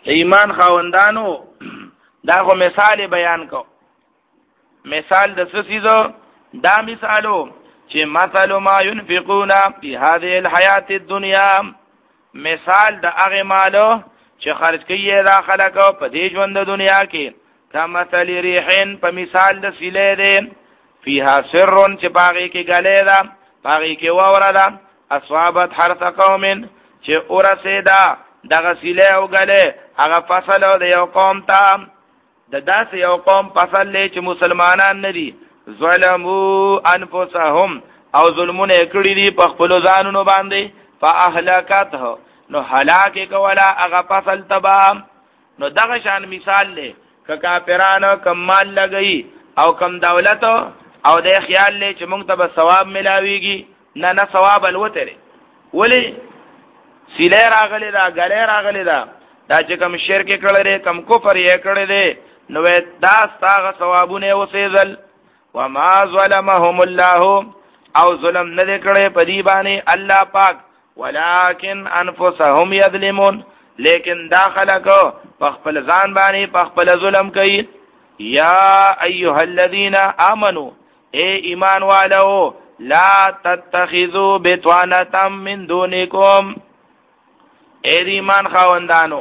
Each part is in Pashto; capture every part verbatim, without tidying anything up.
ایمان خاوندانو دا خو مثال بیان کو مثال د سسیزو دا مثالو چې مثل ما ينفقون في هذه الحياة الدنيا مثال د هغه مالو چې خرج کوي دا خلکو په دې ژوند د دنیا کې کمثل ریحین په مثال د سیلې ده فيها سر چې باغی کې غلې ده باغی کې ووره ده اصابت حرث قوم چې اورسیدا دغه سیلې او غلې هغه فصل د یو قوم ته د داس یو قوم فصل لې چې مسلمانان نه دي ظلموا انفسهم او ظلمونه کړی دي په خپل ځانونو باندې فاهلكته نو هلاک کولا هغه فصل تبا نو دغه شان مثال لې ک کافرانو کم مال لګئی او کم دولت او د خیال لې چې موږ ته به ثواب ملاويږي نه نه ثواب الوتره ولی سیلې راغلی دا غلې راغلی دا دا چې کم شرک کړل کم کفر یې کړل دي نو دا ستاغه ثوابونه وسېزل وما ظلمهم الله او ظلم نه کړي په دی باندې الله پاک ولكن انفسهم يظلمون لیکن داخله کو په خپل ځان باندې په خپل ظلم کوي یا ایها الذين امنوا اے ایمان والو لا تتخذوا بطانه من دونکم اے ایمان خاوندانو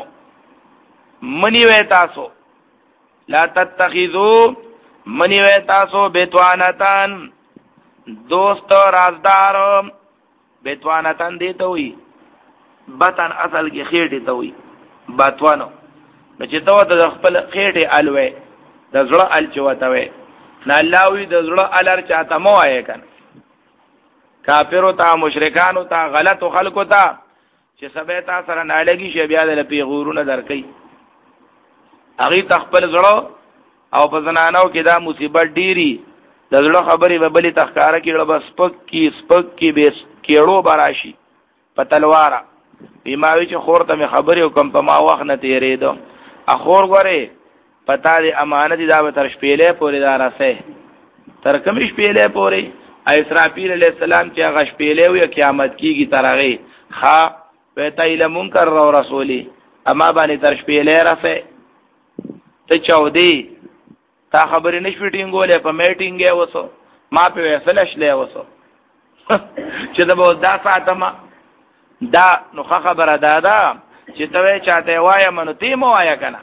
منی وې تاسو لا تتخذوا منی وې تاسو بطانتان دوست رازدار بطانتان دی ته وي بطن اصل کې خېټه ته وي بطوانو نو چې ته د خپل خېټه الوي د زړه ال چوته وي نه الله وي د زړه الر چاته مو آئے کنه کافرو ته مشرکانو ته غلط خلکو ته چې سبه تا سره نه لګي شی بیا د پیغورونه درکې هغه تخپل زړه او په زنانو کې دا مصیبت ډیری د زړه خبرې به بلی تخکاره کې بس پک کی سپک کی بیس کېړو براشي په تلواره بیماوی چې خور ته خبرې وکم په ما وخت نه تیرېدو اخور غره پتا دې امانت دا به تر شپېلې پورې دا راسه تر کوم شپېلې پورې اسرافیل علیہ السلام چې هغه شپېلې وي قیامت کیږي ترغه ها وته ایله منکر او رسولي اما باندې تر شپېلې راسه ته چودي تا خبرې نشوي ټینګولې په میټینګ وسو ما په وسله شلې وسو چې دا به دا ساتما دا نو خبره دادا چې ته چاته وای منو تی مو وای کنه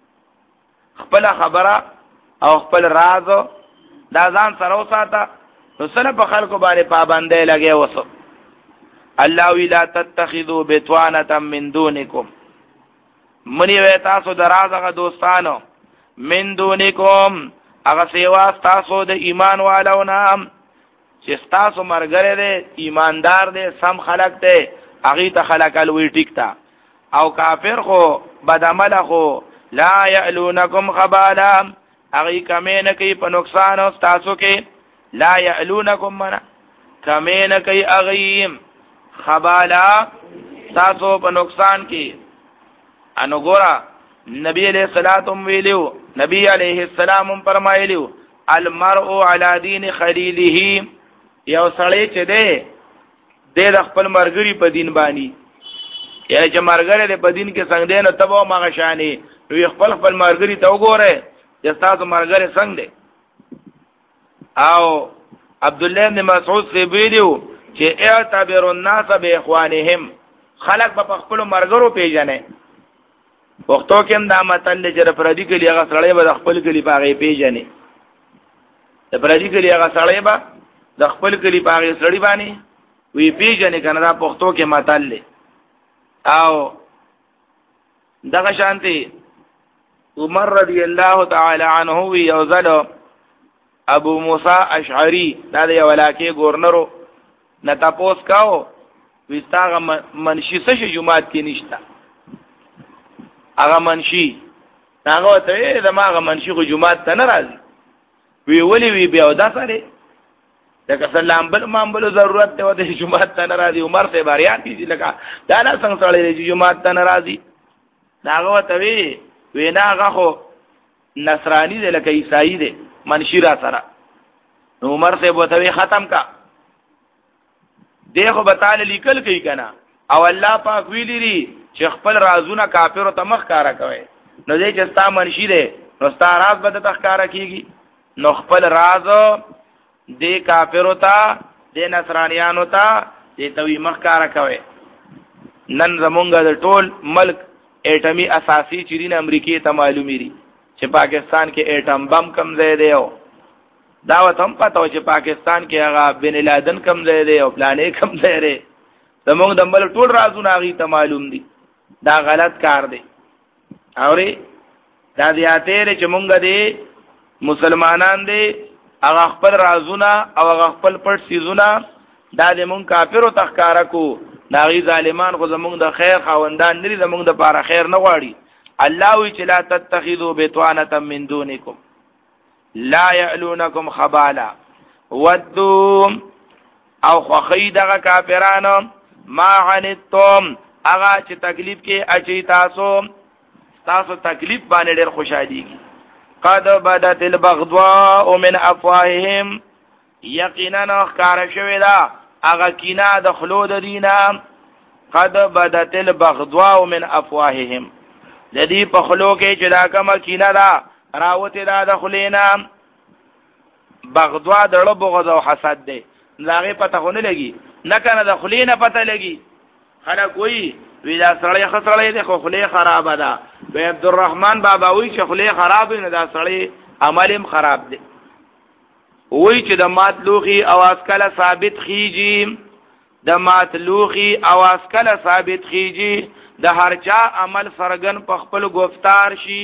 خپل خبره او خپل راز دا ځان سره وساته نو سره په خلکو باندې پابندې لګي وسو الله ولا تتخذوا بطانه من دونکم منی وې تاسو درازغه دوستانو من دونکم هغه سیوا تاسو د ایمان والو نام چې تاسو مرګره دي ایماندار دي سم خلق دي هغه ته خلق الوی ټیکتا او کافر خو بد عمل خو لا یعلونکم خبالا هغه کمینه کوي په نقصان او تاسو کې لا یعلونکم منا کمینه کوي هغه خبالا تاسو په نقصان کې انو ګورا نبی علیہ السلام ویلو نبی علیہ السلام فرمایلیو المرء علی دین خلیله یو سړی چې دی د خپل مرګری په دین باندې یا چې مرګره په دین کې څنګه دی نو تبو ماغه شانی نو خپل خپل مرګری ته وګوره چې تاسو مرګره څنګه دی او عبد الله بن مسعود سی ویلو چې اعتبر الناس باخوانهم خلق په خپل مرګرو پیژنه وختو کې دا متل چې پردي کلی هغه سړی به خپل کلی پاغه پیژنه د پردي کلی هغه سړی به د خپل کلی پاغه سړی باندې وی پیژنه کنه دا پښتو کې متل او دغه شانتي عمر رضی الله تعالی عنه وی یوزل ابو موسی اشعری دا د ولاکه گورنرو نتا پوس کاو وستاغه منشي څه جمعات کې نشتا هغه منشي هغه ته دماغه منشي خو جمعات ته ناراضي وی ولی وی بیا ودا سره لکه سلام بل امام بل ضرورت ته وته جمعات ته ناراضي عمر ته باریان دي لکه دا نه څنګه سره جمعات ته ناراضي داغه ته وی وینا هغه خو نصرانی دی لکه عیسائی دی منشي را سره نو عمر ته وته ختم کا دیکھو بتاله لیکل کوي کنه او الله پاک ویلی ری چې خپل رازونه کافرو ته مخ کارا کوي نو دې چې ستا منشي دی نو ستا راز به ته ښکارا کیږي نو خپل راز دې کافرو ته دې نصرانیانو ته دې توي مخ کارا کوي نن زمونږ د ټول ملک اټمی اساسی چیرین امریکای ته معلومی دي چې پاکستان کې اټم بم کم ځای دی او دا وته هم پته و چې پاکستان کې هغه بن لادن کم ځای دی او پلانې کم ځای دی زمونږ د ملک ټول رازونه هغه ته معلوم دي دا غلط کار دی اوري دا دیاته چې مونږ دې مسلمانان دې هغه خپل رازونه او هغه خپل پټ سيزونه دا دې مونږ کافرو تخکارا کو داغي ظالمان خو زمونږ د خیر خواندان نری زمونږ د پاره خیر نه غواړي الله وی چې لا تتخذوا بطانه من دونکم لا يألونكم خبالا ودوا او خوخی دغه کافرانو ما عنتم هغه چې تکلیف کې اچي تاسو تاسو تکلیف باندې ډېر خوشاليږي قد بدت البغضاء من افواههم یقینا خار شوی دا هغه کینا د خلود دینا قد بدت البغضاء من افواههم لدی په خلو کې چې دا کومه کینا دا راوته دا د خلینا بغضاء دړو بغض او حسد دی لاغه پته خونه لګي نه کنه د خلینا پته لګي خلک وی وی دا سړی خسړی دی خو خلی خراب ده وی عبدالرحمن بابا وی چې خلی خراب نه دا سړی عملم خراب دی وی چې د ماتلوخي اواز کله ثابت خيږي د ماتلوخي اواز کله ثابت خيږي د هرچا عمل سرګن په خپل گفتار شي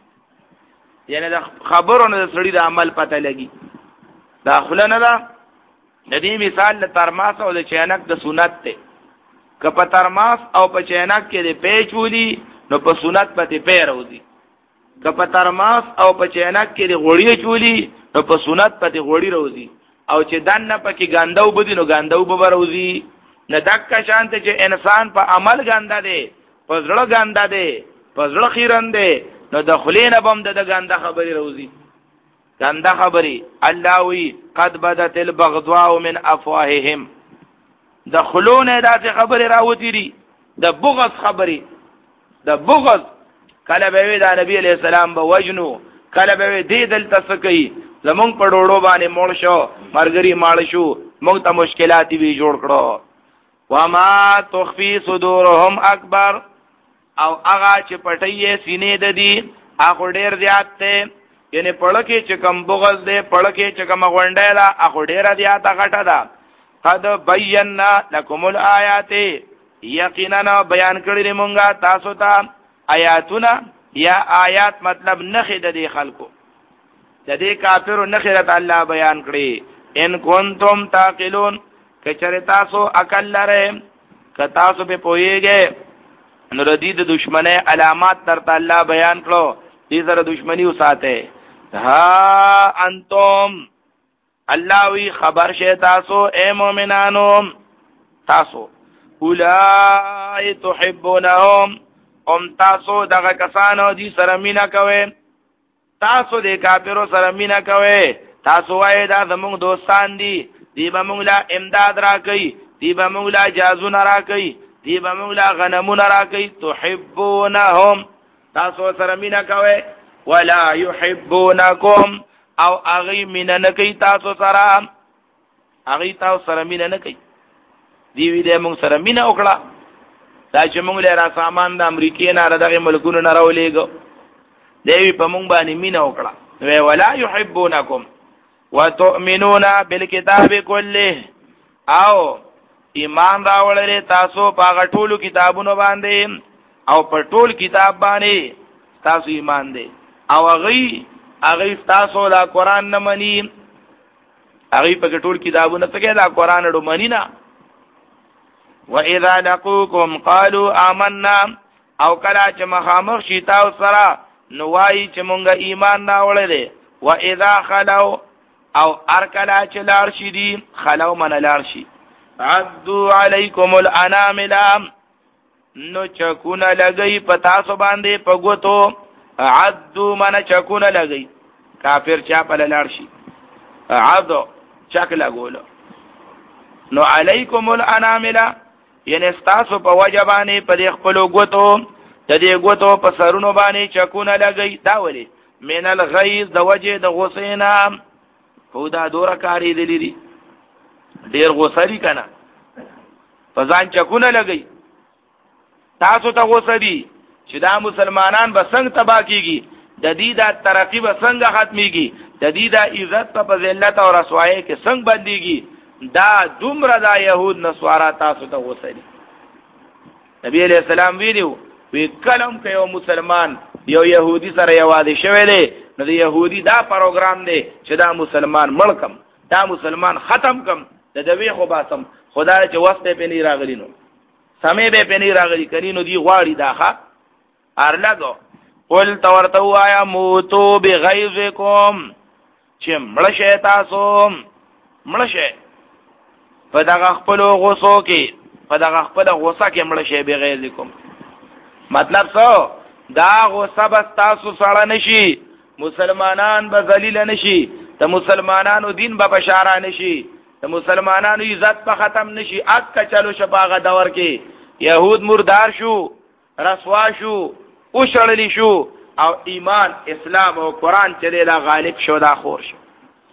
یعنی د خبرونو د سړي د عمل پته لګي دا خلنه ده د دې مثال د ترماس او د چینک د سنت ته که په ترماس او په چینک کې د پیچ ودی نو په سنت پته پیروزي که په ترماس او په چینک کې د غوړی چولی نو په سنت پته غوړی روزي او چې دنه پکې ګاندو بدی نو ګاندو به روزي نه دک شانته چې انسان په عمل ګاندا دی په زړه ګاندا دی په زړه خیرن دی نو د خلینه بم د ګاندا خبري روزي ګاندا خبري الله وی قد بدت البغضاء من افواههم د خلونه داسې خبري راوتی دي د بغض خبري د بغض کله به وی د نبی علی السلام به وجنو کله به وی دې دل تسکی زمون په ډوړو باندې مول شو مرګري مال شو موږ ته مشکلات وی جوړ کړو وما تخفي صدورهم اکبر او هغه چې پټي سینې د دي هغه ډېر زیات ته یعنی پړکه چې کم بغض دې پړکه چې کم غونډه لا هغه ډېر زیات غټه ده قد بینا لكم الآیات یقینا بیان کړی مونږه تاسو ته آیاتونه یا آیات مطلب نخې د دې خلکو د دې کافرو نخرت الله بیان کړی ان کنتم تعقلون کچره تاسو عقل لره ک تاسو په پويږئ نو ردی د دشمنه علامات درته الله بیان کړو دې سره دشمنی وساته ها انتم الله وی خبر شه تاسو اے مؤمنانو تاسو اولای تحبونهم ام تاسو دغه کسانو دي سره مینا کوي تاسو د کافرو سره مینا کوي تاسو وای دا زموږ دوستان دي دی به موږ لا امداد را کوي دی به موږ لا جازونه را کوي دی به موږ لا غنمونه را کوي تحبونهم تاسو سره مینا کوي ولا يحبونكم او اغي مینا نه کوي تاسو سره اغي تاسو سره مینا نه کوي دی وی دې موږ سره مینا وکړه دا چې موږ له را سامان د امریکای نه را دغه ملکونو نه راولېګو دی په موږ باندې مینا وکړه وی ولا يحبونكم وتؤمنون بالكتاب كله او ایمان راوړل تاسو په ټولو کتابونو باندې او په ټول کتاب باندې تاسو ایمان دی او هغه هغه تاسو دا قران نه مني هغه په ټول کتابونو څخه دا قران ډو مني نه واذا لقوكم قالوا آمنا او کلا چې مخامخ شي تاسو سره نو وایي چې مونږه ایمان راوړل واذا خلو او ارکلا چې لار شي دي خلو من لار شي عدو علیکم الانامل نو چکونه لګي پتا سو باندې پګوتو عدو من چکونه لګي کافر چا په لار شي عدو چک لګول نو علیکم الانامل یعنی ستاسو په وجه باندې په دې خپل غوتو د دې غوتو په سرونو باندې چکونه لګي دا ولي من الغیظ د وجه د غوسینا خو دا دوره کاری دی لري ډیر غوسری کنه په ځان چکونه لګي تاسو ته غوسری چې دا مسلمانان به څنګه تبا کیږي د دې د ترقی به څنګه ختميږي د دې د عزت په ذلت او رسوایی کې څنګه بنديږي دا دومره دا يهود نسوارا تاسو ته غوسری نبی علیہ السلام ویلو وی کلم کې یو مسلمان یو يهودي سره یوازې شوی دی نو د يهودي دا پروګرام دی چې دا مسلمان ملکم دا مسلمان ختم کم د دوی خو باسم خدای چې واسطه په نه راغلی نو سمې به په نه راغلی کړي نو دی غواړي داخه ارلګو قل تورته وایا موتو بغیظکم چې مړشه تاسو مړشه په دغه خپل غوسو کې په دغه خپل غوسه کې مړشه بغیظکم مطلب څه دا غوسه بس تاسو سره نشي مسلمانان به ذلیل نشي ته مسلمانانو دین به بشاره نشي ته مسلمانانو عزت په ختم نشي اک چلو شپاغه دور کې يهود مردار شو رسوا شو او شړلی شو او ایمان اسلام او قران چې لا غالب شو دا خور شو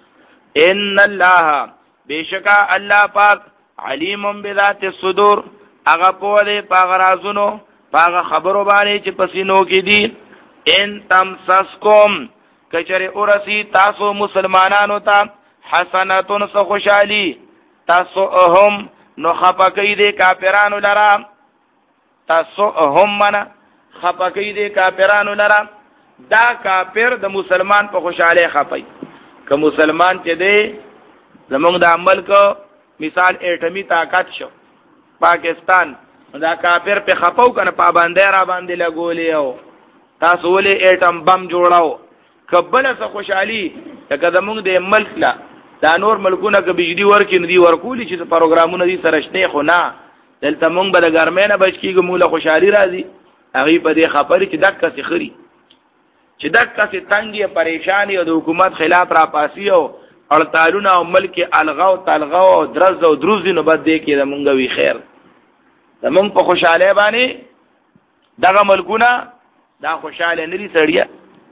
ان الله بشکا الله پاک علیم بذات الصدور هغه په دې پاغ رازونو پاغ خبرو باندې چې پسینو کې دي ان تمسسکم کچره اورسی تاسو مسلمانانو ته حسناتون سو خوشالي تاسو هم نو خپکې دي کافرانو لرا تاسو هم منا خپکې دي کافرانو لرا دا کافر د مسلمان په خوشاله خپي که مسلمان چې دی زمونږ د عمل کو مثال اټمی طاقت شو پاکستان دا کافر په خپاو کنه پابندې را باندې لګولې او تاسو ولې اټم بم جوړاو کبل څه خوشحالي لکه زمونږ د ملک لا دا نور ملکونه که بجلی ورکې ندي ورکولي چې پروګرامونه دي سره شته خو نه دلته مونږ به د ګرمۍ نه بچ کېږو موږ له خوشحالي راځي هغوی په دې خبرې چې دک کسې خري چې دک کسې تنګي پریشاني او د حکومت خلاف را پاسي او اړتالونه او ملک الغا او تلغا او درز او دروز دي نو بد دی کې د مونږ وی خیر د مونږ په خوشاله باندې دغه ملکونه دا خوشاله نه دي سړیا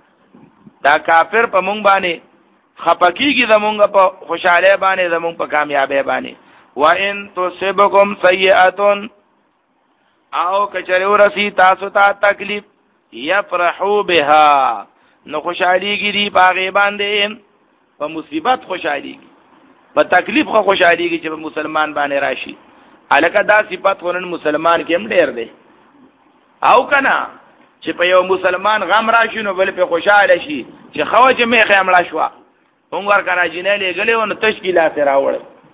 دا کافر په مونږ باندې خپکیږي زمونږ په خوشاله باندې زمونږ په کامیابی باندې وان تصبکم سیئه او کچره ورسی تاسو ته تکلیف یفرحوا بها نو خوشاليږي دی باغې باندې په مصیبت خوشاليږي په تکلیف خو خوشاليږي چې مسلمان باندې راشي الکه دا صفات ورن مسلمان کې هم ډېر دی او کنا چې په یو مسلمان غم راشي نو بل په خوشاله شي چې خوجه میخه امړه شو څنګه کړه جنې لګلې ونه تشکیلات راوړ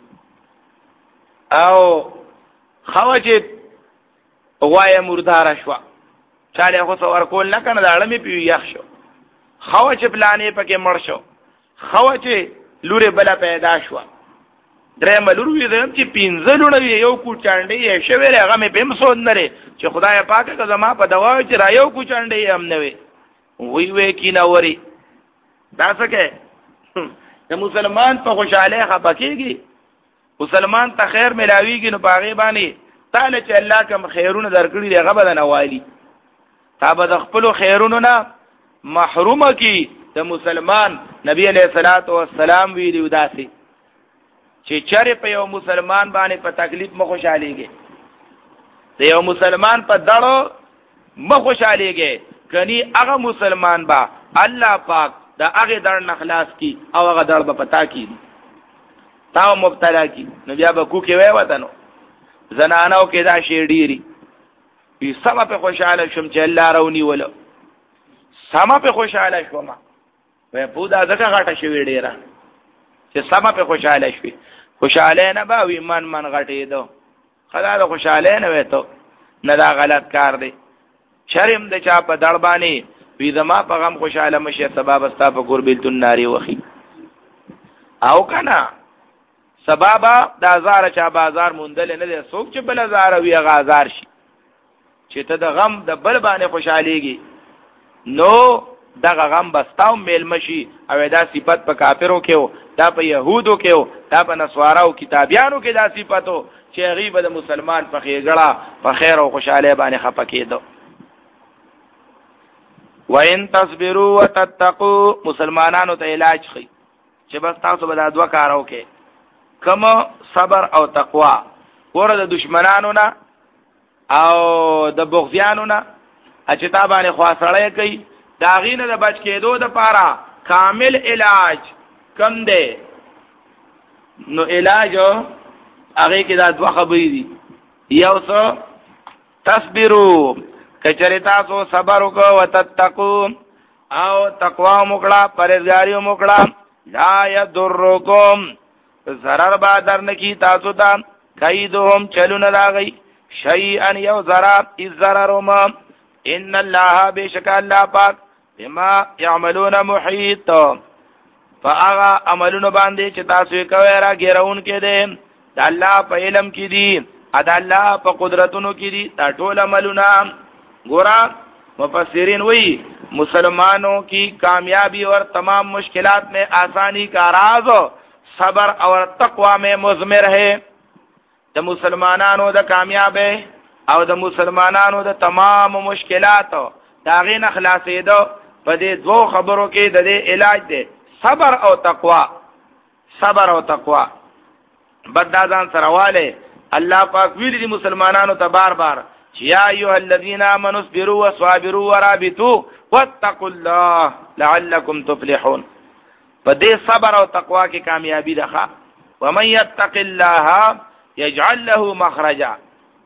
او خوجه غوای مردار شو چاله خو څور کول نه کنه دا اړمې پیو یخ شو خوجه پلانې پکې مړ شو خوجه لوري بل پیدا شو درې ملوروي زم چې پینځه لوري یو کو چاندې یې شویل هغه مې بهم سود نه چې خدای پاک که زما په دوا چې را یو کو چاندې هم نه وي وی وی کی نوري دا څه د مسلمان په خوشاله خپکیږي مسلمان ته خیر ملاويږي نو باغې باندې تعالی چې الله کوم خیرونه درکړي دی هغه بدن والی تا به خپل خیرونو نه محرومه کی د مسلمان نبی علیہ الصلوۃ والسلام ویلو داسي چې چرې په یو مسلمان باندې په تکلیف مخ خوشاليږي د یو مسلمان په دړو مخ خوشاليږي کني هغه مسلمان با الله پاک دا هغه دړ نخلاص کی او هغه دړ په پتا کی تاو مبتلا کی نو بیا به کو کې وای وطنو زنانو کې دا شی ډيري په سما په خوشاله شم چې الله راونی ول سما په خوشاله شوم وای په دا ځکه غټه شوی ډیره چې سما په خوشاله شوي خوشاله نه با وی من من غټې دو خدای د خوشاله نه وته نه دا غلط کار دی شرم د چا په دړ باندې وی زما په غم خوشاله مشه سبب استا په قربیت النار وخی او کنا سبب د هزار چا بازار موندل نه دي څوک چې بل هزار وی غازار شي چې ته د غم د بل باندې خوشاليږي نو دغه غم بستاو میل مشي او دا صفت په کافرو کې دا په يهودو کې دا په نسوارو کتابیانو کې دا صفاتو چې غیبه د مسلمان په خېګړه په خیر او خوشاله باندې خپه کېدو. وَإِن تَصْبِرُوا وَتَتَّقُوا مسلمانانو ته علاج خي چې بس تاسو به دا دوه کار وکړي، کوم صبر او تقوا. ور د دشمنانو نه او د بغضیانو نه چې تا باندې خواصړې کوي دا غینه د بچ کېدو د پاره کامل علاج کم دی. نو علاج هغه کې دا دوه خبرې دي. یو څه تصبروا کچری تاسو صبر وکړو وتتقوا او تقوا وکړه پرهیزګاری وکړه لا یضرکم zarar با درنکی تاسو ته کیدهم چلون راغی شیئا یو ضرر از ضررهم ان الله بشک الله پاک بما يعملون محیط. فاغا عملونه باندې چې تاسو کوي را ګیرون کې دي د الله په علم کې دي د الله په قدرتونو کې دي دا ټول عملونه. ګورا مفسرین وی مسلمانوں کی کامیابی اور تمام مشکلات میں آسانی کا راز صبر اور تقوی میں مضمر ہے. د مسلمانانو د کامیابی او د مسلمانانو د تمام مشکلات دا غین خلاصېدو په دې دوه خبرو کې د دې علاج دی صبر او تقوا. صبر او تقوا بدازان سرواله الله پاک ویلي دي مسلمانانو ته بار بار یا ایها الذین آمنوا اصبروا وصابروا ورابطوا واتقوا الله لعلکم تفلحون. په دې صبر او تقوا کې کامیابی ده. ومن يتق الله يجعل له مخرجا.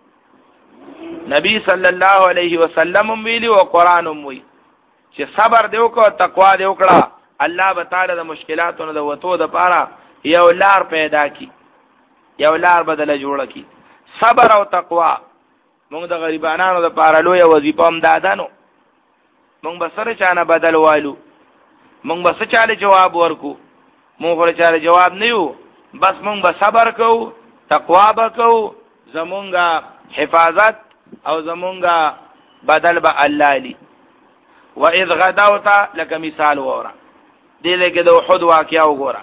نبی صلی الله علیه وسلم ویلی او قران وی چې صبر دیو کو تقوا دیو کړه الله به تعالی د مشکلاتونو د وته د پاره یو لار پیدا کی یو لار بدله جوړه کی. صبر او تقوا موږ د غریبانو د پاره لوی وظیفه هم دادانو. موږ به سره چانه بدل والو، موږ به چاله جواب ورکو، موږ ور چاله جواب نه یو، بس موږ به صبر کوو تقوا به کوو زمونږه حفاظت او زمونږه بدل به الله لی. واذ غدوت لك مثال وره دې لکه د احد واقعا وګوره.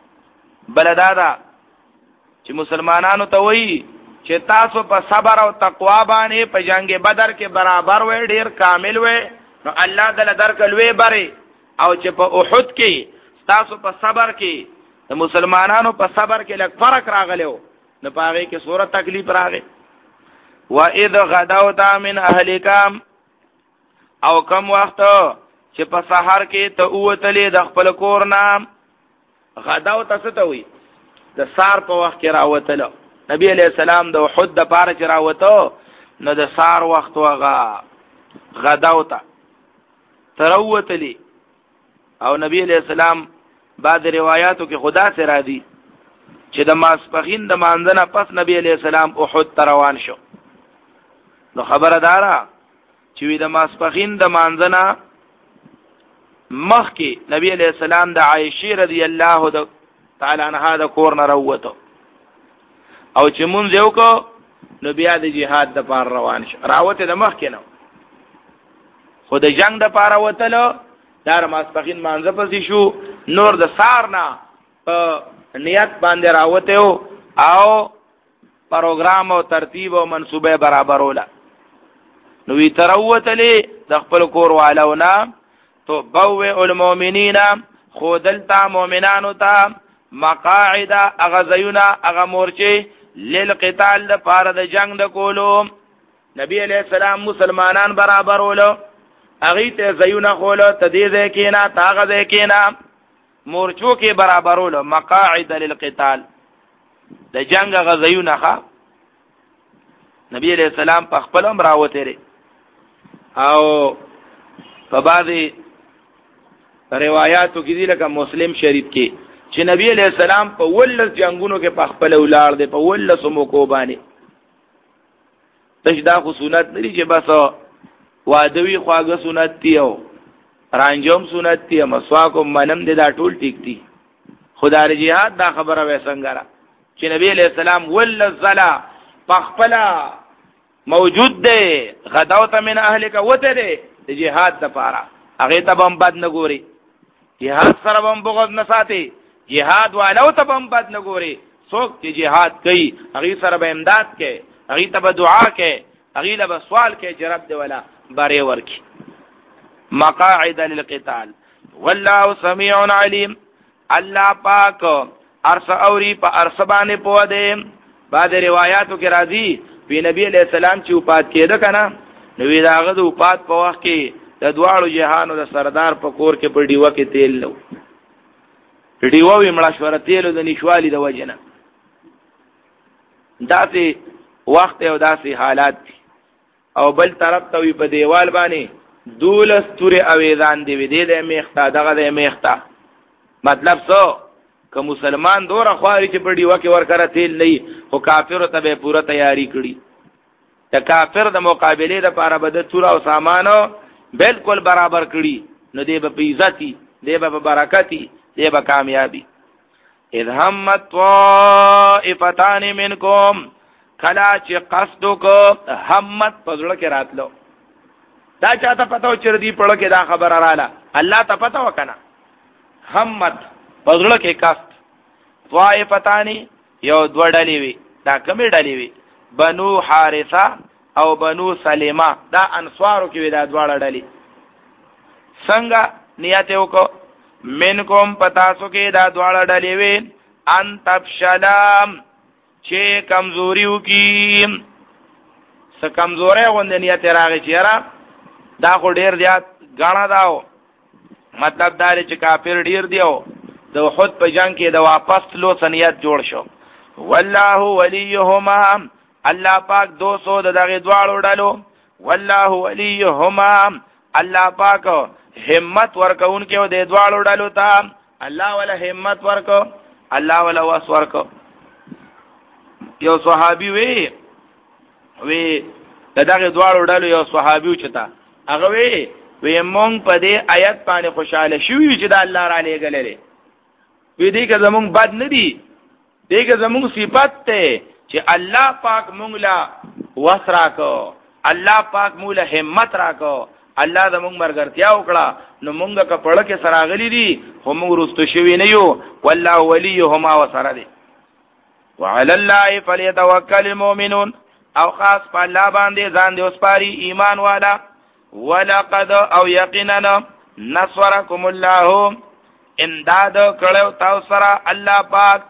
بلدادا چې مسلمانانو ته وایي چې تاسو په صبر او تقوا باندې په جنگ بدر کې برابر وې ډیر کامل وې نو الله دل درکلوي بره او چې په احد کې تاسو په صبر کې د مسلمانانو په صبر کې لږ فرق راغلو نو پاره کې سورۃ تکلیف راغی. واذ غدوت من اهلک او کم وخت چې په سحر کې ته اوتلې د خپل کور نام غدوت څه ته وي د سار په وخت کې راوتلو. نبی علیہ السلام د احد د پاره چې راوته نو د سار وخت وغه غداوت تروتلی او نبی علیہ السلام بعد روایتو کې خدا سے را دي چې د ماسپخین د مانځنه پس نبی علیہ السلام احد روان شو. نو خبردارا چې د ماسپخین د مانځنه مخ کې نبی علیہ السلام د عائشہ رضی الله تعالی عنها د کور نه راوته او چې مونږ یو کو نو بیا د جهاد د پار روان شو. راوته د مخ کې نو خو د جنگ د پار وتلو دار ماسپخین مانځه پسې شو. نور د سار نه په نیت باندې راوته او پروګرام او ترتیب او منصوبه برابروله. نو وی تروتلې د خپل کور والونه تو بوئ المؤمنین خودلتا مؤمنانو ته مقاعد اغزینا اغمورچه للقتال د پاره د جنگ د کولو. نبی علیہ السلام مسلمانان برابر ولو اغه ته زیونه خولو تدیزه کینا تاغه کینا مورچو کې برابر ولو مقاعد للقتال د جنگ غزیونه ښا. نبی علیہ السلام په خپل امر راوته او په بعضی روایتو کې دی لکه مسلم شریف کې چې نبی علیہ السلام په ولس جنگونو کې په خپل ولار دی په ولس موکو باندې تشدا خو سنت لري چې بس وادوی خواږه سنت دی او رانجوم سنت دی مسواک منم دی دا ټول ټیک دی. خدای جهاد دا خبره وسنګره چې نبی علیہ السلام ولس زلا په خپل موجود دی غداوت من اهلک وته دی د جهاد لپاره هغه ته بم بد نه ګوري جهاد سره بم بغض نه ساتي جهاد والو ته بم بد نه ګوري څوک چې jihad کوي هغه سره به امداد کوي، هغه ته به دعا کوي، هغه له سوال کوي چې رب دې ولا باره ورکی. مقاعد للقتال والله سميع عليم. الله پاک ارس اوري په ارس باندې پوه دی. بعد روایتو کې راځي په نبی عليه السلام چې وفات کېده کنه نو وی داغه د وفات په وخت کې د دواړو جهانو د سردار په کور کې په ډیوه کې تیل لو ډیوه وی مړه شوره تیل د نشوالي د وجنه. داسې وخت او داسې حالات دي. او بل طرف ته وی په دیوال باندې دولس تورې اویزان دی وی دی د میختا دغه د میختا. مطلب څه که مسلمان دوره خواري چې په ډیوه کې ورکره تیل نه خو کافر ته به پوره تیاری کړي. د کافر د مقابله لپاره به د تور او سامانو بالکل برابر کړي نو دی به عزتي، دی به برکتي، دی به کامیابی. اذ همت طائفتان منکم کلا چې قصدو کو همت پزړه کې راتلو. دا چاته پته و چې دی پړه کې دا خبر رااله الله ته پته وکنه. همت پزړه کې قصد طائفتان یو دوه ډلې وي. دا کومې ډلې وي؟ بنو حارثه او بنو سلیمه. دا انصارو کې وي دا دواړه ډلې. څنګه نیت وکړو؟ منکم پتاسو کې دا دواړه ډلې وي ان تفشلام چې کمزوري وکي. څه کمزوري غوندې نیت راغی چې را دا خو ډیر زیات غاڼه داو. مطلب دا چې کافر ډیر دیو د احد په جنگ کې د واپس لو سنیت جوړ شو. والله وليهما الله پاک دو سو د دغه دواړو ډلو. والله وليهما الله پاک همت ورکون کې و د دواړو ډلو ته. الله ولا همت ورکو، الله ولا واس ورکو. یو صحابي وی وی دغه دواړو ډلو یو صحابي و چتا هغه وی وی مونږ په دې آیت باندې خوشاله شوی چې د الله را لېګلې. وی دې که زمونږ بد نه دی، دې که زمونږ صفات ته چې الله پاک مونږ لا وس راکو، الله پاک مونږ له همت راکو، الله زمونږ مرګرتیا وکړه نو مونږه کپړه کې سراغلی دي خو مونږ رستو شوی نه یو. والله وليهما وسره دي. وعلى الله فليتوكل المؤمنون او خاص په الله باندې ځان دې وسپاري ایمان والا. ولقد او یقینا نصرکم الله امداد کړو تاسو سره الله پاک.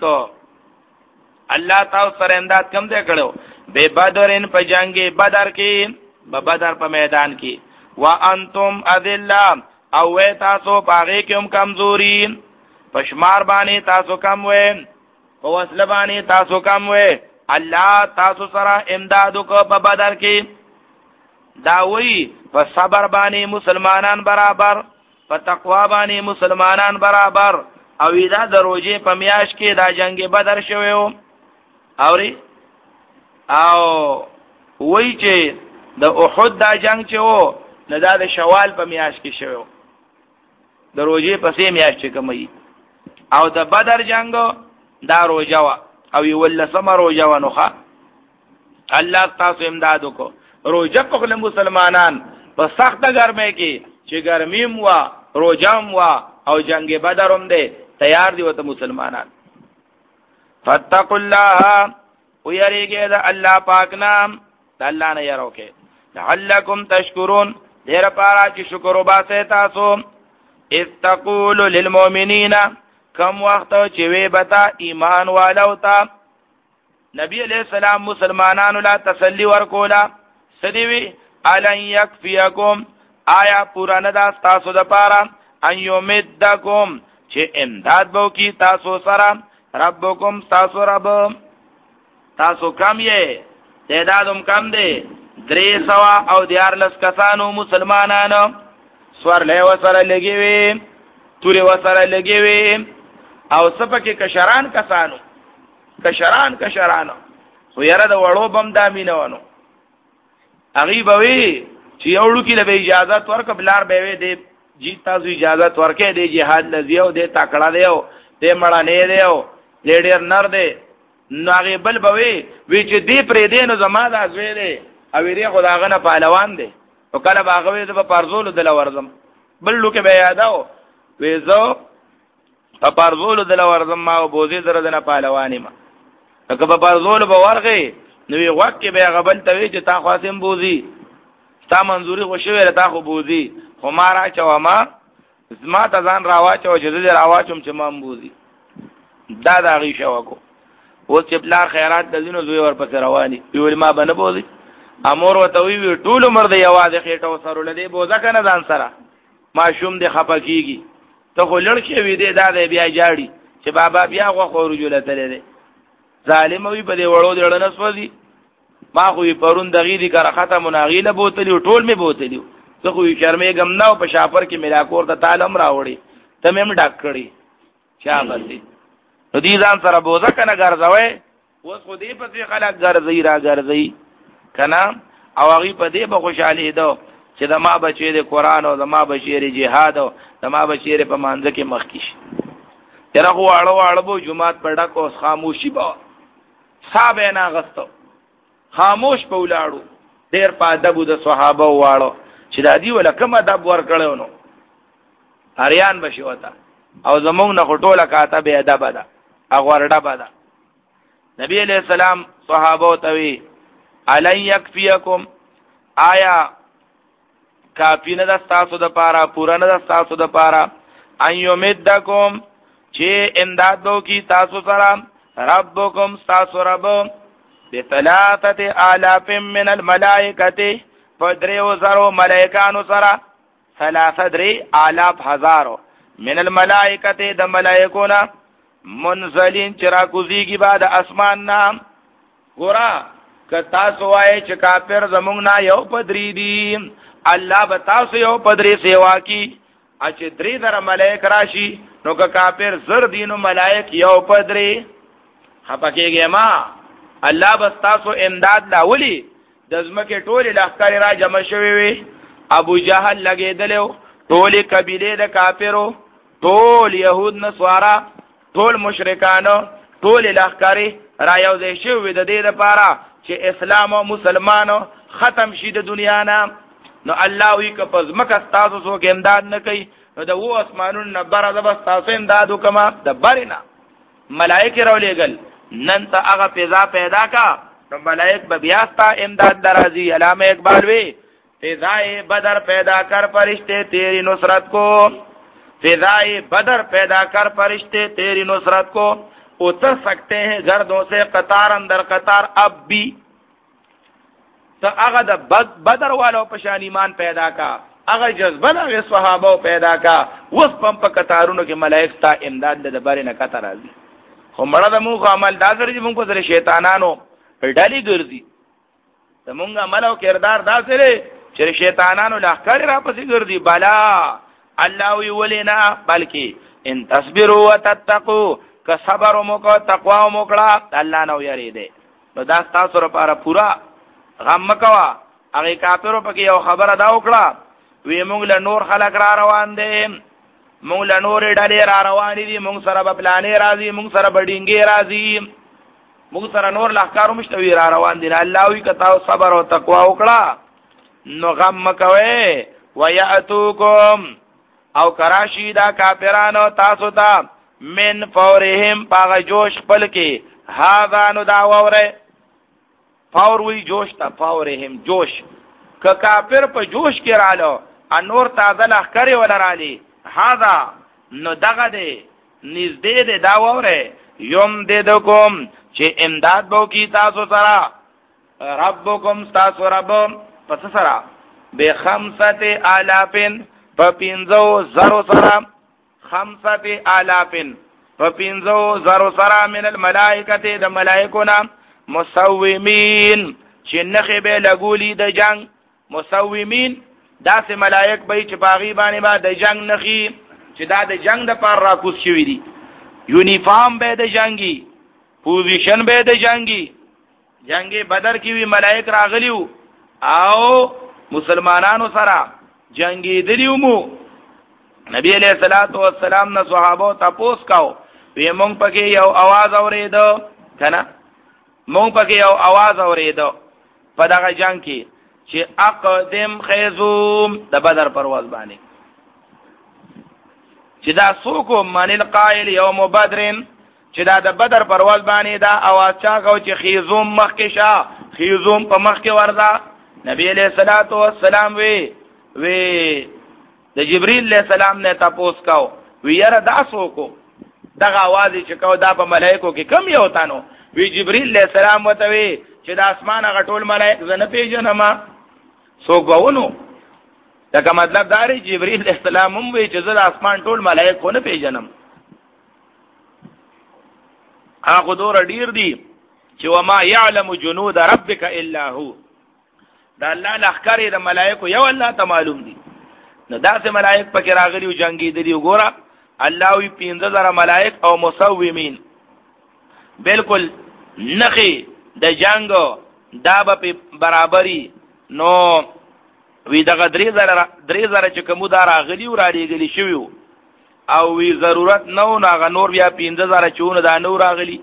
الله تاسو سره امداد کوم دې کړو به بدرن په جنگي بدر کې په بدر په میدان کې. وانتم اذلام او تاسو پاره کوم کمزوري پشمار باندې تاسو کم وې او وسله باندې تاسو کم وې. الله تاسو سره امداد کو په بدر کې. دا وی په صبر باندې مسلمانان برابر، په تقوا باندې مسلمانان برابر. او دا دروځي په میاش کې دا جنگ بدر شویو. اوري او وی چې د احد دا جنگ چې وو نه دا د شوال په میاش کې شویو. دروځي په سیم میاش کې کومي. او د بدر جنگ دا روزه وا او ول سم روزه ونوخه. الله تاسو امداد وکړو. روزه په مسلمانان په سخت ګرمه کې چې ګرمیم وا روزام وا او جنگ بدرم دې تیار دي وته مسلمانان. فتقوا الله ويريګه دا الله پاک نام د الله نه يروکه لعلکم تشکرون دیر پارا چې شکر وباسه تاسو. اذ تقول للمؤمنین کم وخت چې وی بتا ایمان والو ته نبی علیہ السلام مسلمانانو لا تسلی ورکولا سدیوی الان یکفیکم آیا پورا ندا تاسو د پاره ان یمدکم چې امداد بو کی تاسو سره ربکم تاسو رب تاسو کم یې تعدادم کم دی درې سوا او دیارلس کسانو مسلمانانو سور له وسره لګي وي توري وسره لګي وي او سپکه کشران کسانو کشران کشرانو خو یاره د وړو بم دامینونو اغي بوي چې یوړو کې له اجازه ورک بلار به وي دی جی تاسو اجازه ورکې دی جهاد لزیو دی تکړه دیو دی مړه نه دیو لیډر نر دی ناغي بل بوي وی چې دی پرې دین زما د ازوي دی او ری خداغه نه پهلوان دی او کله باغوي د پرزول د لورزم بل لوکه به یاداو وی زو په پرزول د لورزم ما او بوزي در د نه پهلوانی ما که په پرزول به ورغی نو یې وخت کې به غبل ته وی چې تا خاصم بوزي تا منظوري خوشوي تا خو بوزي خو ما را چوا ما زما ته ځان راواچو چې دې راواچوم چې ما بوزي دا دا غي شو کو و چې بلار خیرات د دینو زوی ورپسې رواني ویل ما بنه بوزي امور وته وی ټول عمر د یوازې خېټو سره لدی بوزا کنه ځان سره ما شوم دې خپکیږي ته خو لړکی وی دې دا دې بیا جاړي چې بابا بیا غو خورجوله تلې دې ظالم وی په دې وړو دې لنس وځي ما خو پرون دغې دي کار ختم ناغیله بوتلی ټول می بوتلی زه خو شرمې غم نه په شاپر کې ملا کور ته تعلم راوړي ته مې ډاک کړی چا باندې نو دې ځان سره بوزا کنه ګرځوي اوس خو دې په څه خلک ګرځي را ګرځي کنه او هغه په دې به خوشاله دي چې د ما بچی د قران او د ما بچی د جهاد او د ما بچی په مانځ کې مخکیش تر خو اړه اړه بو جمعات پړډا کو خاموشي با صاحب نه غستو خاموش په ولاړو ډیر په ادب د صحابه واړو چې د دې ولا کوم ادب ور کړو نو اریان بشي وتا او زمونږ نه خټوله کاته به ادب ده هغه ورډه بده نبی علیہ السلام صحابه توي علن یکفیکم آیا کافی نه د تاسو د پاره پورا نه د تاسو د پاره ان یمدکم چې امداد دو کی تاسو سره ربکم تاسو رب بثلاثه آلاف من الملائکه فدریو زرو ملائکانو سره ثلاثه درې آلاف هزارو من الملائکه د ملائکونا منزلین چرا کوزیږي بعد اسمان نام ګورا کتا سوای چې کافر زمونږ نه یو پدری دی الله به تاسو یو پدری سیوا کی اچ درې در ملائک راشي نو که کافر زر دینو ملائک یو پدری خپکیږي ما الله به تاسو امداد لاولي د زمکه ټوله لخر را جمع شوي وي ابو جهل لګیدلو ټوله قبيله د کافرو ټول يهود نصارا ټول مشرکانو ټول لخر را یو ځای شوي د دې لپاره چې اسلام او مسلمانو ختم شي د دنیا نه نو الله وی که پس مکه تاسو سو کې امداد نه کوي نو د وو اسمانونو نه بره د بس تاسو امداد وکما د برینا ملائکه راولېګل نن ته هغه فضا پیدا کا نو ملائک به بیاستا امداد درازي علامه اقبال وی فضائے بدر پیدا کر فرشتے تیری نصرت کو فضائے بدر پیدا کر فرشتے تیری نصرت کو اتر سکتے ہیں گردوں سے قطار اندر قطار اب بھی تو اگر دا بدر والو پشان ایمان پیدا کا اگر جذبہ دا صحابہ پیدا کا اس پم پا قطارونو کی ملائک تا امداد دا دباری نکتا رازی خو مڑا دا مونگو عمل دا سر جی مونگو سر شیطانانو ڈالی گرزی دا مونگا عمل و کردار دا سر چر شیطانانو لحکاری را پسی گرزی بلا اللہ وی ولینا بلکی ان تصبرو و تتقو که صبر موکو تقوا موکړه الله نو یری دے نو دا تاسو لپاره پورا غم مکوا هغه کافرو پکې یو خبره دا وکړه وی موږ له نور خلک را روان دي موږ له نور ډلې را روان دي موږ سره په پلانې راځي موږ سره بډینګې راځي موږ سره نور لخکارو مشتوي را روان دي الله وی کتا صبر او تقوا وکړه نو غم مکوي وياتوکم او کراشی دا کافرانو تاسو ته من فورهم پاغ جوش پل کی هاذانو دا وره فور وی جوش تا فورهم جوش که کافر په جوش کې رالو انور تازه لخرې ولرالی هاذا نو دغه دی نږدې دی دا وره یم دې دکم چې امداد بو کی تاسو سره ربکم تاسو رب پس سره به خمسه آلافن په پینځو زرو سره خمسه آلافن فپینزو زرو سرا من الملائکت دا ملائکونا مسومین چه نخی بے لگولی دا جنگ مسومین دا سی ملائک بای چه باغی بانی با دا جنگ نخی چه دا دا جنگ دا پار راکوس شوی دی یونیفارم بے دا جنگی پوزیشن بے دا جنگی جنگی بدر کیوی ملائک راغلیو او مسلمانانو سرا جنگی دلیو مو نبی علیہ الصلوۃ والسلام نے صحابہ تپوس کاو وی مونږ پکې یو आवाज اوریدو کنه مونږ پکې یو आवाज اوریدو په دغه جنگ کې چې اقدم خیزوم د بدر پرواز باندې چې دا سوکو من القائل یوم بدر چې دا د بدر پرواز باندې دا आवाज چا کو چې خیزوم مخ کې شا خیزوم په مخ کې وردا نبی علیہ الصلوۃ والسلام وی وی د جبرئیل علیہ السلام نه تاسو کو وی یاره داسو کو دغه आवाज چې کو دا په ملائکو کې کم یو تانو وی جبرئیل علیہ السلام وته وی چې د اسمانه غټول ملائک زنه پیژنم څوک بهونو دا مطلب دا دی جبرئیل علیہ السلام هم وی چې د اسمان ټول ملائکو نه پیژنم هغه دور ډیر دی چې وما يعلم جنود ربك الا هو دا الله لخر د ملائکو یو الله ته معلوم دي نو داسې ملائک پکې راغلي او جنگي دي وګوره الله وی پنځه زره ملائک او مسومین بالکل نخي د جنگ دا به برابرۍ نو وی دغه درې زره درې زره چې کوم دا راغلي او راړيګلي شوی او وی ضرورت نو ناغه نور بیا پنځه زره چون دا نور راغلي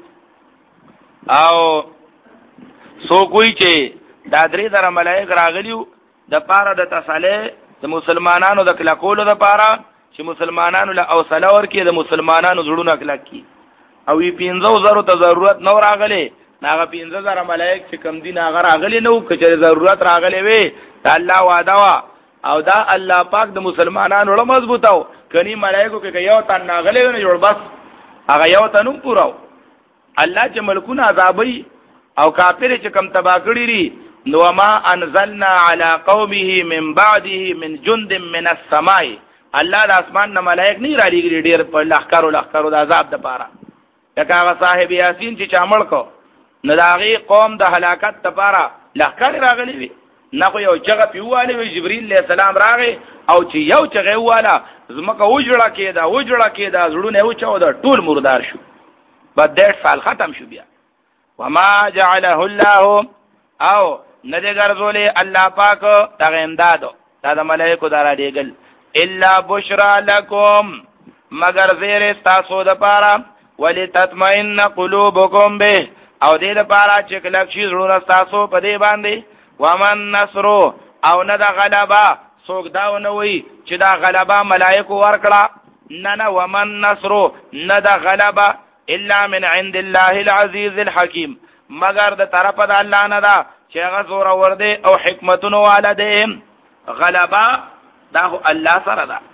او سو کوئی چې دا درې زره ملائک راغلیو د پاره د تساله د مسلمانانو د کلاکولو د پاره چې مسلمانانو له اوصله ورکې د مسلمانانو زړونه کلک کی او وی پنځه زره ته ضرورت نو راغلي ناغه پنځه زره ملائک چې کم دي ناغه راغلي نو کچې ضرورت راغلي وي دا الله وعده وا او دا الله پاک د مسلمانانو له مضبوطو کني ملائکو کې یو تن ناغلي نه جوړ بس هغه یو تنوم پوراو الله چې ملکونه عذابي او کافر چې کم تبا کړی لري نو ما انزلنا على قومه من بعده من جند من السماء الله د اسمان نه ملائک نه را لګي ډیر په لخر او لخر د عذاب د پاره لکه هغه صاحب یاسین چې چامل کو نه داغي قوم د هلاکت د پاره لخر راغلی وي نه خو یو چغه پیواله وی جبرئیل علیہ السلام راغی او چې یو چغه واله زمکه وجړه کېدا وجړه کېدا زړونه و چاو دا ټول مردار شو بعد ډېر سال ختم شو بیا وما جعله الله او ندی ګرځولې الله پاک دغه امدادو دا د ملائکو دارا دیګل الا بشرا لكم مگر زیر تاسو د پاره ولتطمئن قلوبكم به او دې لپاره چې کله شي زړه تاسو په دې باندې ومن نصر او نه د غلبا څوک دا نه وي چې دا غلبا ملائکو ورکړه نه نه ومن نصر نه د غلبا الا من عند الله العزيز الحكيم مگر د طرف د الله نه دا چې هغه زور ور دي او حکمتونو والده غلبا دا الله سره ده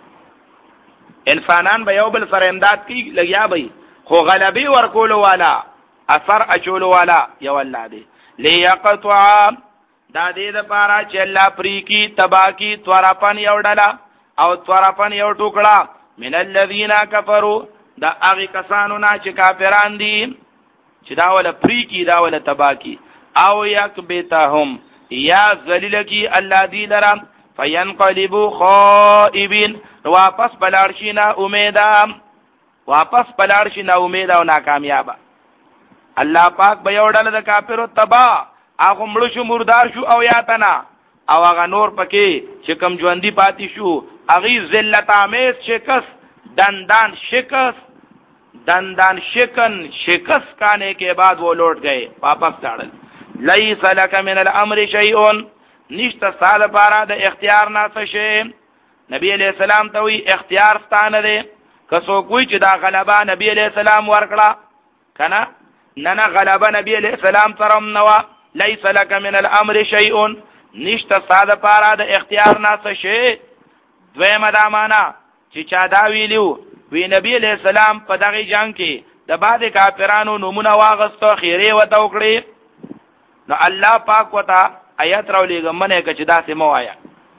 انسانان به یو بل سره امداد کوي لګیا به خو غلبي ورکول والا اثر اچول والا یو الله دی ليقطع دا دې د پاره چې الله پری کی تبا کی تورپن یو ډلا او تورپن یو ټوکړه من الذين كفروا دا هغه کسانو نه چې کافران دي چې دا ولا پری کی دا ولا تبا کی او یکبتهم یا ذلیل کی الله دی لرم فینقلبوا خائبین واپس بلارشینا امیدا واپس بلارشینا امیدا او ناکامیابه الله پاک به یو ډله د کافرو تبا هغه مړ شو مردار شو او یا تنا او هغه نور پکې چې کم ژوندۍ پاتې شو هغه ذلت امیز شکست دندان شکست دندان شکن شکست کانے کے بعد وہ لوٹ گئے واپس تاڑل لیس لک من الامر شیئون نشت سال پارا د اختیار ناسا شئی نبی علیہ السلام تاوی اختیار ستانه ده کسو کوئی چې دا غلبا نبی علیہ السلام ورکړه کنا ننا غلبا نبی علیہ السلام ترم نوا لیس لک من الامر شیئون نشت سال پارا د اختیار ناسا شئی دویم دامانا چې چا دا ویلیو وی نبی علیہ السلام په دغه جنگ کې د بعد کافرانو نمونه واغستو خیره وته وکړي نو الله پاک وتا آیات راولې غمنه کچ داسې مو آیا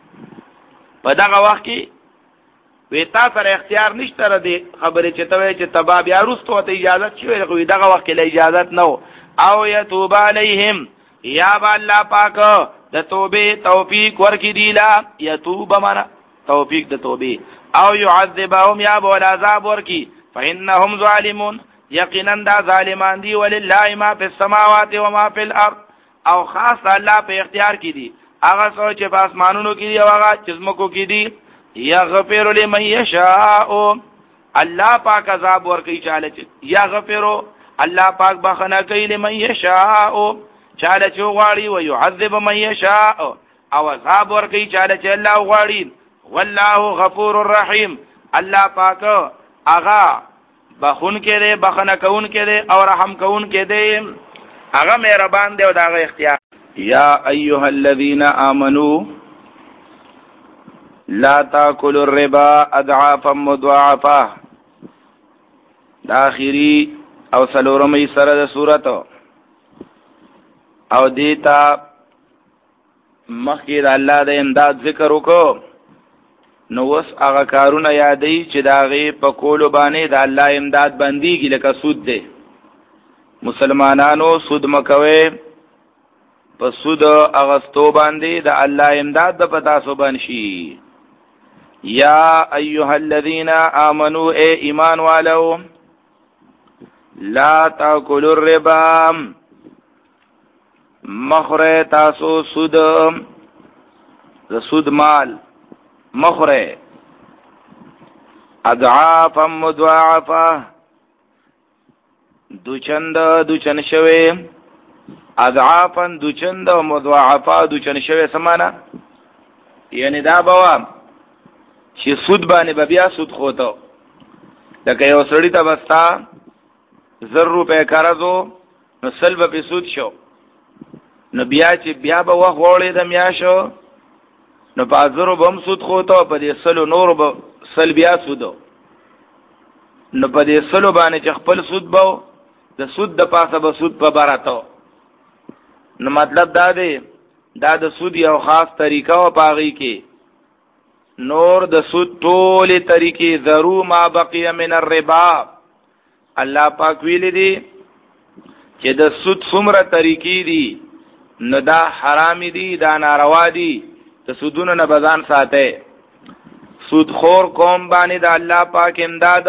په دغه وخت کې وی تاسو سره اختیار نشته را دي خبره چې توې چې تبا بیا وروسته ته اجازه شوی خو دغه وخت کې اجازه نو او یتوب علیهم یا با الله پاک د توبه توفیق ورکړي دی لا یتوب معنا توفیق د توبه او يعذبهم یا بول عذاب ورکی فانهم ظالمون یقینا دا ظالمان دي ولله ما فی السماوات و ما فی الارض او خاص الله په اختیار کې دي هغه څو چې په اسمانونو کې دي او هغه چې زمکو کې دي یغفر لمن یشاء الله پاک عذاب ورکی چاله چې یغفر الله پاک بخنه کوي لمن یشاء چاله چې غواړي او يعذب من یشاء او عذاب ورکی چاله چې الله غواړي والله غفور الرحیم الله پاک اغا بخون کې دی بخنه کون کې دی او رحم کون کې دی هغه مهربان دی او داغه اختیار یا ایها الذین آمنو لا تاكلوا الربا اضعافا مضاعفه دا اخیری او سلورمې سره د صورت او دیتا مخکې د الله د امداد ذکر وکړو نو وس هغه کارونه یادې چې داغه په کولو باندې د الله امداد بنديږي لکه سود دی مسلمانانو سود مکوي په سود اغستو باندې د الله امداد د پتا سو بنشي یا ایها الذین آمنوا اے ایمان والو لا تاکلوا الربا مخره تاسو سود د سود مال مخره اضعافا مضاعفه دوچند دوچن شوی اضعافا دوچند مضاعفه دوچن شوی سمانا یعنی دا بوا چې سود باندې بیا سود خوته لکه یو سړی ته بستا زر روپے قرضو نو سلب په سود شو نو بیا چې بیا به وخت وړې د میاشو نو بازارو بم سود خوته په دې سلو نور به سل بیا سودو نو په دې سلو باندې چې خپل سود بو د سود د پاسه به سود په باراتو نو مطلب دا دی دا د سود یو خاص طریقه او پاغي کې نور د سود ټولې طریقې ذرو ما بقي من الربا الله پاک ویل دي چې د سود څومره طریقې دي نو دا حرام دي دا ناروا دي ته سودونو نه بزان ساته سود خور قوم باندې د الله پاک امداد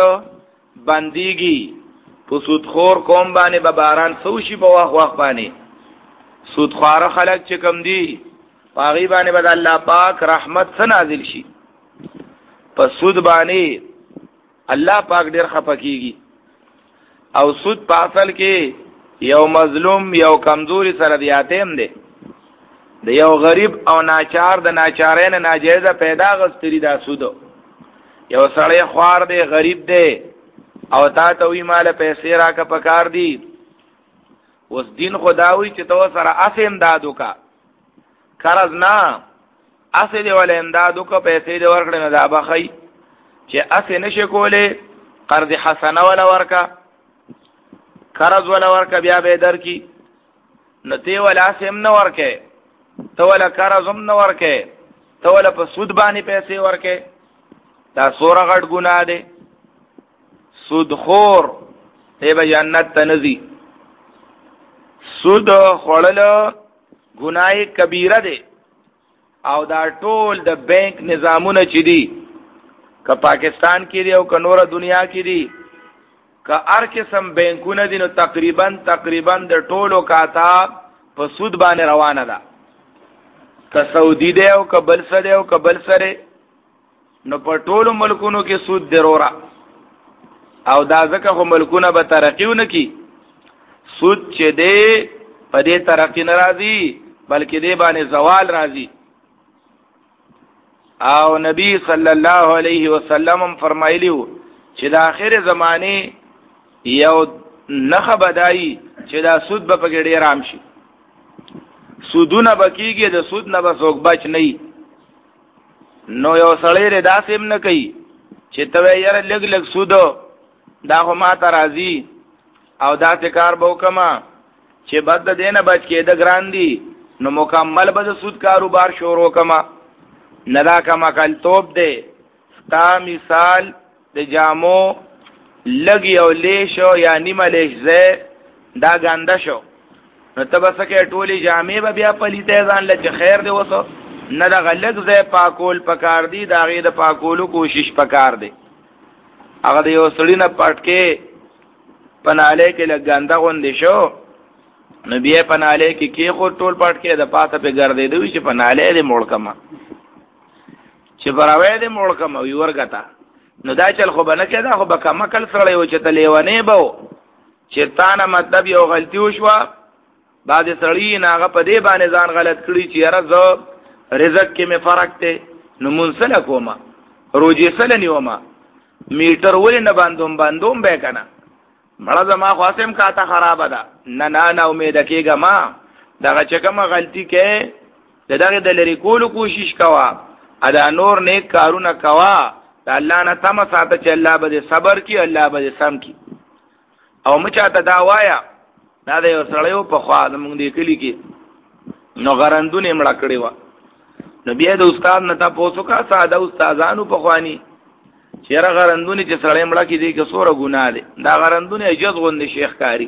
بنديږي په سود خور قوم باندې به باران سوشي په واخ واخ باندې سود خور خلک چې کم دي پاغي باندې به الله پاک رحمت سره نازل شي په سود باندې الله پاک ډیر خپکیږي او سود په اصل کې یو مظلوم یو کمزوري سره دیاتیم دی د یو غریب او ناچار د ناچارین ناجیزه پیدا غستری دا سود یو سړی خوار دی غریب دی او تا ته وی مال پیسې راکا پکار دی اوس دین خداوی چې تو سره اسه امدادو کا قرض نه اسه دی ول امدادو کا پیسې دی ورکړنه نه دا بخی چې اسه نشه کوله قرض حسنه ولا ورکا قرض ولا ورکا بیا به در کی نتی ولا اسه نه ورکه تو ولا قرض هم نه ورکه تو ولا په سود باندې پیسې ورکه دا سوره غټ ګناه دی سود خور ته به جنت ته نزي سود خړل ګناه کبیره دی او دا ټول د بانک نظامونه چي دي که پاکستان کې دی او که نور دنیا کې دي که هر قسم بانکونه دي نو تقریبا تقریبا د ټولو کاتا په سود باندې روانه ده که سعودي دی او که بل سره او که بل سره نو په ټولو ملکونو کې سود ضروره او دا ځکه خو ملکونه به ترقیونه کی سود چې دی په دې ترقی ناراضي بلکې دې باندې زوال راځي او نبی صلی الله علیه وسلم فرمایلیو چې د آخر زمانه یو نخ بدای چې دا سود به پکې ډیر عام شي سودونه بکیږي د سود نه به څوک بچ نه نو یو سړی ر داسم نه کوي چې ته یې لګ لګ سود دا خو ما ته راځي او دا څه کار به وکما چې بد دینه بچ کې د ګران دي نو مکمل به سود کاروبار شروع کما ندا کما کل توپ دے ستا مثال د جامو لګي او لیشو یا نیمه لیش زه دا ګنده شو نو تبسکه ټولی جامې به بیا پلیته ځان لچ خیر دی وسو نه دا غلق زه پاکول پکار دی دا غي د پاکولو کوشش پکار دی هغه د یو سړی نه پټکه پناله کې لګنده غوندې شو نو بیا پناله کې کې خو ټول پټکه د پاته په ګرځې دوی چې پناله دې موړ کما چې براوې دې موړ کما وی ورګتا نو دا چل خو بنه کېدا خو بکا مکل سره یو چې تلیونه بو چې تانه مطلب یو غلطي وشوه بعد سړی ناغه په دې باندې ځان غلط کړی چې یاره زه رزق کې می فرق ته نو منسله کوما روزي سره نیوما میټر ولې نه باندوم باندوم به کنه مړه زما خاصم کاته خراب ده نه نه نه امید کېګه ما دغه چکه غلطی کې دغه د لری کولو کوشش کوا ادا نور نیک کارونه کوا د الله نه تم ساته چې الله به صبر کی الله به سم کی او مچاته دا وایا دا د یو سړیو په خوا د مونږ دی کلی کې نو غرندونه مړه کړی و نو بیا د استاد نه تاسو کا ساده استادانو په خوانی چیرې غرندونه چې سړی مړه کې دی که سوره ګناه دی دا غرندونه اجازه غوندي شیخ کاری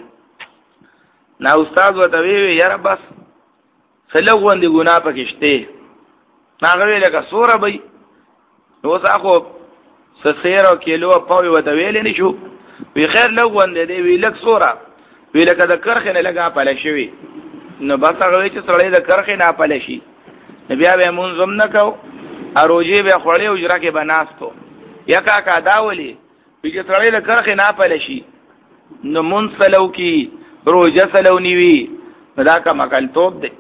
نا استاد وته وی یاره بس سلو غوندي ګناه پکشته ناغه ویل کا سوره بې نو ځاخو سسیر او کیلو په وته ویل نه شو وی خیر لو غوندي دی وی لک سوره وی لکه د کرخه نه لګا پاله شوی نو بس هغه چې سړی د کرخه نه پاله شي بیا به منظم نه کو اروجی به خړې او جرا کې بناستو یا کا کا داولی چې سړی د کرخه نه پاله شي نو منسلو کی روزه سلو نیوی دا کا مکل توپ دی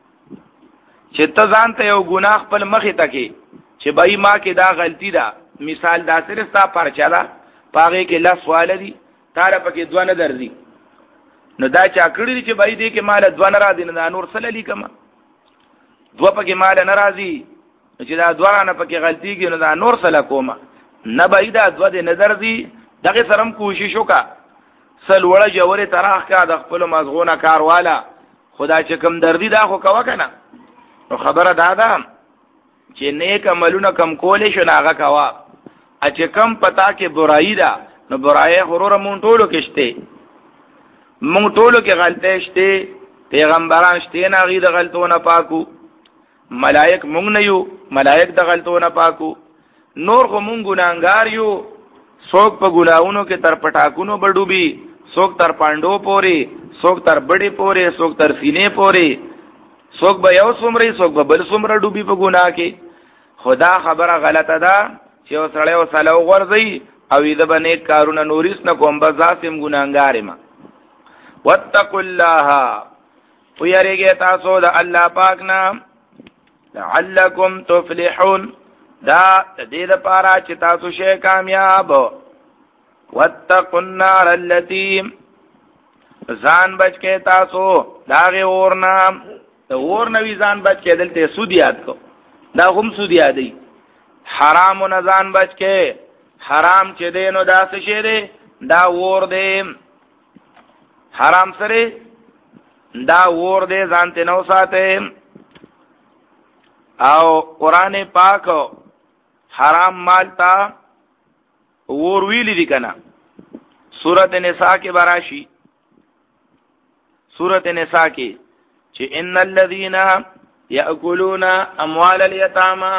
چې ته ځان ته یو ګناه خپل مخې ته کې چې بای ما کې دا غلطی ده مثال دا سره ستا پرچا ده پاغه کې لا سوال دي تار پکې دوه نه درځي نو دا چا کړی چې بای دې کې مال دوه نه را دي نه نور سره لیکم دوه پکې مال ناراضي چې دا دوه نه پکې غلطي کې نو دا نور سره کومه نه بای دا دوه دې نظر دي دغه سرم کوشش وکا سل وړه جوړه تراخ کا د خپل مزغونه کارواله خدا چې کم دردی دا خو کوا کنه نو خبره دا ده چې نیک عملونه کم کولې شو ناغه کوا ا چې کم پتا کې برایي ده نو برایي غرور مونږ ټولو کې شته مونږ ټولو کې غلطه شته پیغمبران شته نه غي د غلطونه پاکو ملائک مونږ نه یو ملائک د غلطونه پاکو نور خو مونږ ګناګار یو څوک په ګناونو کې تر پټاکونو بډوبي څوک تر پاندو پوري څوک تر بډې پوري څوک تر سینې پوري څوک به یو څومره څوک به بل څومره ډوبي په ګناه کې خدا خبره غلطه ده چې وسړی وسلو ورځي او دې باندې کارونه نورس نه کوم بزاسم ګناګار ما واتقوا الله ويرګه تاسو د الله پاک نام لعلکم تفلحون دا دې لپاره چې تاسو شي کامیاب واتقوا النار التي ځان بچ کې تاسو داغه اورنا د اور نوی ځان بچ کې دلته سودیات کو دا هم سودیات دي حرام نه ځان بچ کې حرام چې دینو داس شي دي دا ور دي حرام سره دا ور دي ځان ته نو ساته او قران پاک حرام مال تا ور ویلی دي کنه سورۃ النساء کې براشي سورۃ النساء کې چې ان الذين ياكلون اموال اليتامى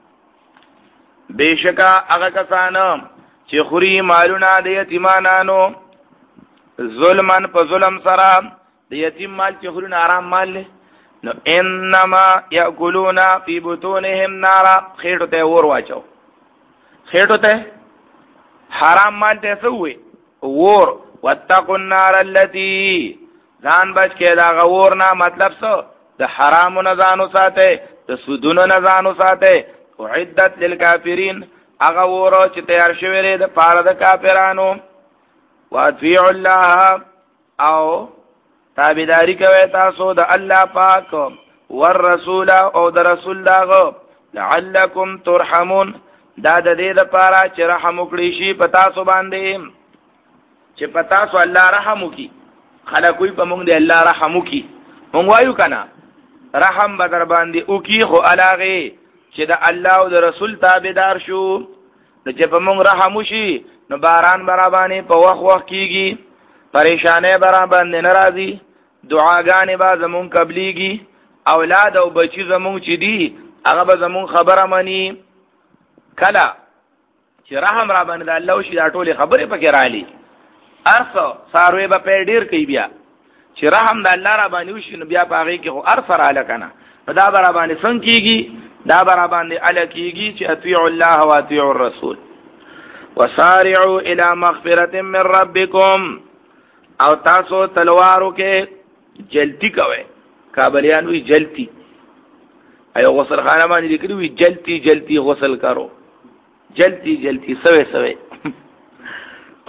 بشکا هغه کسان چې خوري مالونه د یتیمانو ظلمن په ظلم سره د یتیم مال چې خوري حرام مال له نو انما یاکلون فی بطونهم نارا خېټو ته ور واچو خېټو ته حرام مال ته سوې ور واتقوا النار التي ځان بچ کې دا غور نه مطلب څه د حرام نه ځانو ساته د سودونو نه ځانو ساته وعدت للکافرین هغه ور چې تیار شوی دی د پاره د کافرانو واطیع الله او تابعداري کوي تاسو د الله پاک والرسول او د رسول داغه لعلکم ترحمون دا د دې لپاره چې رحم وکړي شي پتا سو باندې چې پتا سو الله رحم وکي خلکوې په موږ دی الله رحم وکي موږ وایو کنه رحم به در باندې وکي خو علاغه چې د الله او د رسول تابعدار شو نو چې په موږ رحم وشي نو باران برابرانه په وخت وخت کیږي پریشانه برابر نه ناراضي دعاګانې به زمون قبليږي اولاد او بچي زمون چې دي هغه به زمون خبره مانی کلا چې رحم را باندې الله او شي دا ټوله خبره پکې رالي ارسو ساروي به په ډیر کوي بیا چې رحم د الله را باندې وشي نو بیا پاغي کې خو ارسر اله کنه دا برا باندې څنګه کیږي دا برا باندې اله کیږي چې اطیع الله او اطیع الرسول وسارعوا الى مغفرة من ربكم او تاسو تلوارو کې جلتی کوي کابلیان وی جلتی ایو غسل خانه باندې لیکلي وی جلتی جلتی غسل کرو جلتی جلتی سوي سوي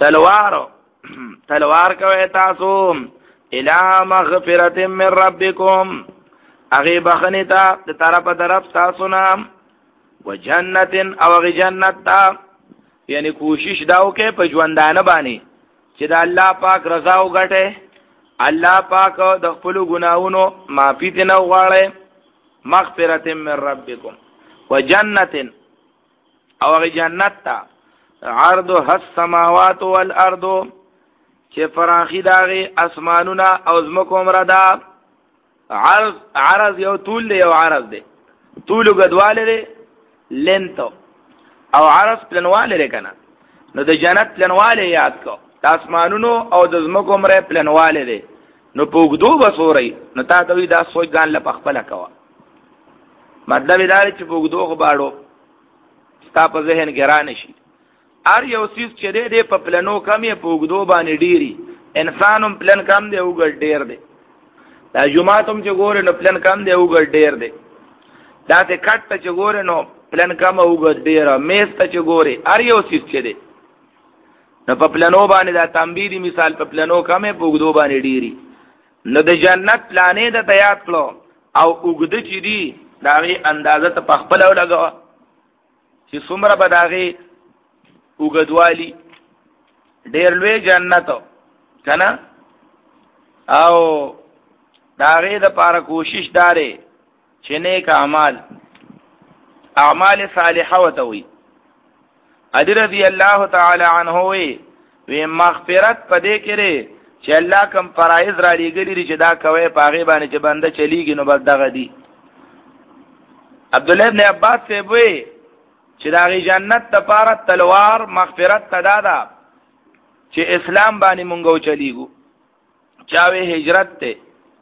تلوار تلوار کوي تاسو الى مغفرت من ربکم اغه بخنه تا د طرف طرف تاسو نام وجنت او غ جنت تا یعنی کوشش داو کې په ژوندانه باندې چې د الله پاک رضا وګټه الله پاک د خپل ګناونو معافی ته نو غواړي مغفرت من ربکم وجنت او غ جنت تا عرضها السماوات والارض چې فراخي داغي اسمانونه او زمکو مردا عرض عرض یو طول دی یو عرض دی طول غدواله دی لنتو او عرض پلنواله دی کنه نو د جنت پلنواله یاد کو د اسمانونو او د زمکو مره پلنواله دی نو پوګدو بسوري نو تا ته دا سوچ ګان ل پخپل کوا مطلب دا چې پوګدو خو باړو ستا په ذهن کې را نشي ار یو سیس چې دې په پلنو کمې پوګدو باندې ډيري انسانم پلن کم دی او ګډ ډیر دی دا جمعاتم چې ګوره نو پلن کم دی او ګډ ډیر دی دا ته کټ چې ګوره نو پلن کم او ګډ ډیر میز ته چې ګوره ار یو سیس چې دی نو په پلنو باندې دا تنبیری مثال په پلنو کمې پوګدو باندې ډيري نو د جنت پلانې د تیار کړو او وګد چې دی داغي اندازه ته پخپل لګا چې څومره به داغي وګدوالي ډېر لوی جنت کنه او داغه د پاره کوشش داري چې نیک اعمال اعمال صالحه وتوي ادي رضی الله تعالی عنه وی وی مغفرت پدې کړي چې الله کوم فرایض را لګري چې دا کوي پاغه باندې چې بنده چلیږي نو بس دغه دی عبد الله ابن عباس سے وی چې دا غي جنت ته پاره تلوار مغفرت تدادا چې اسلام باندې مونږ چلیږو چاوي هجرت ته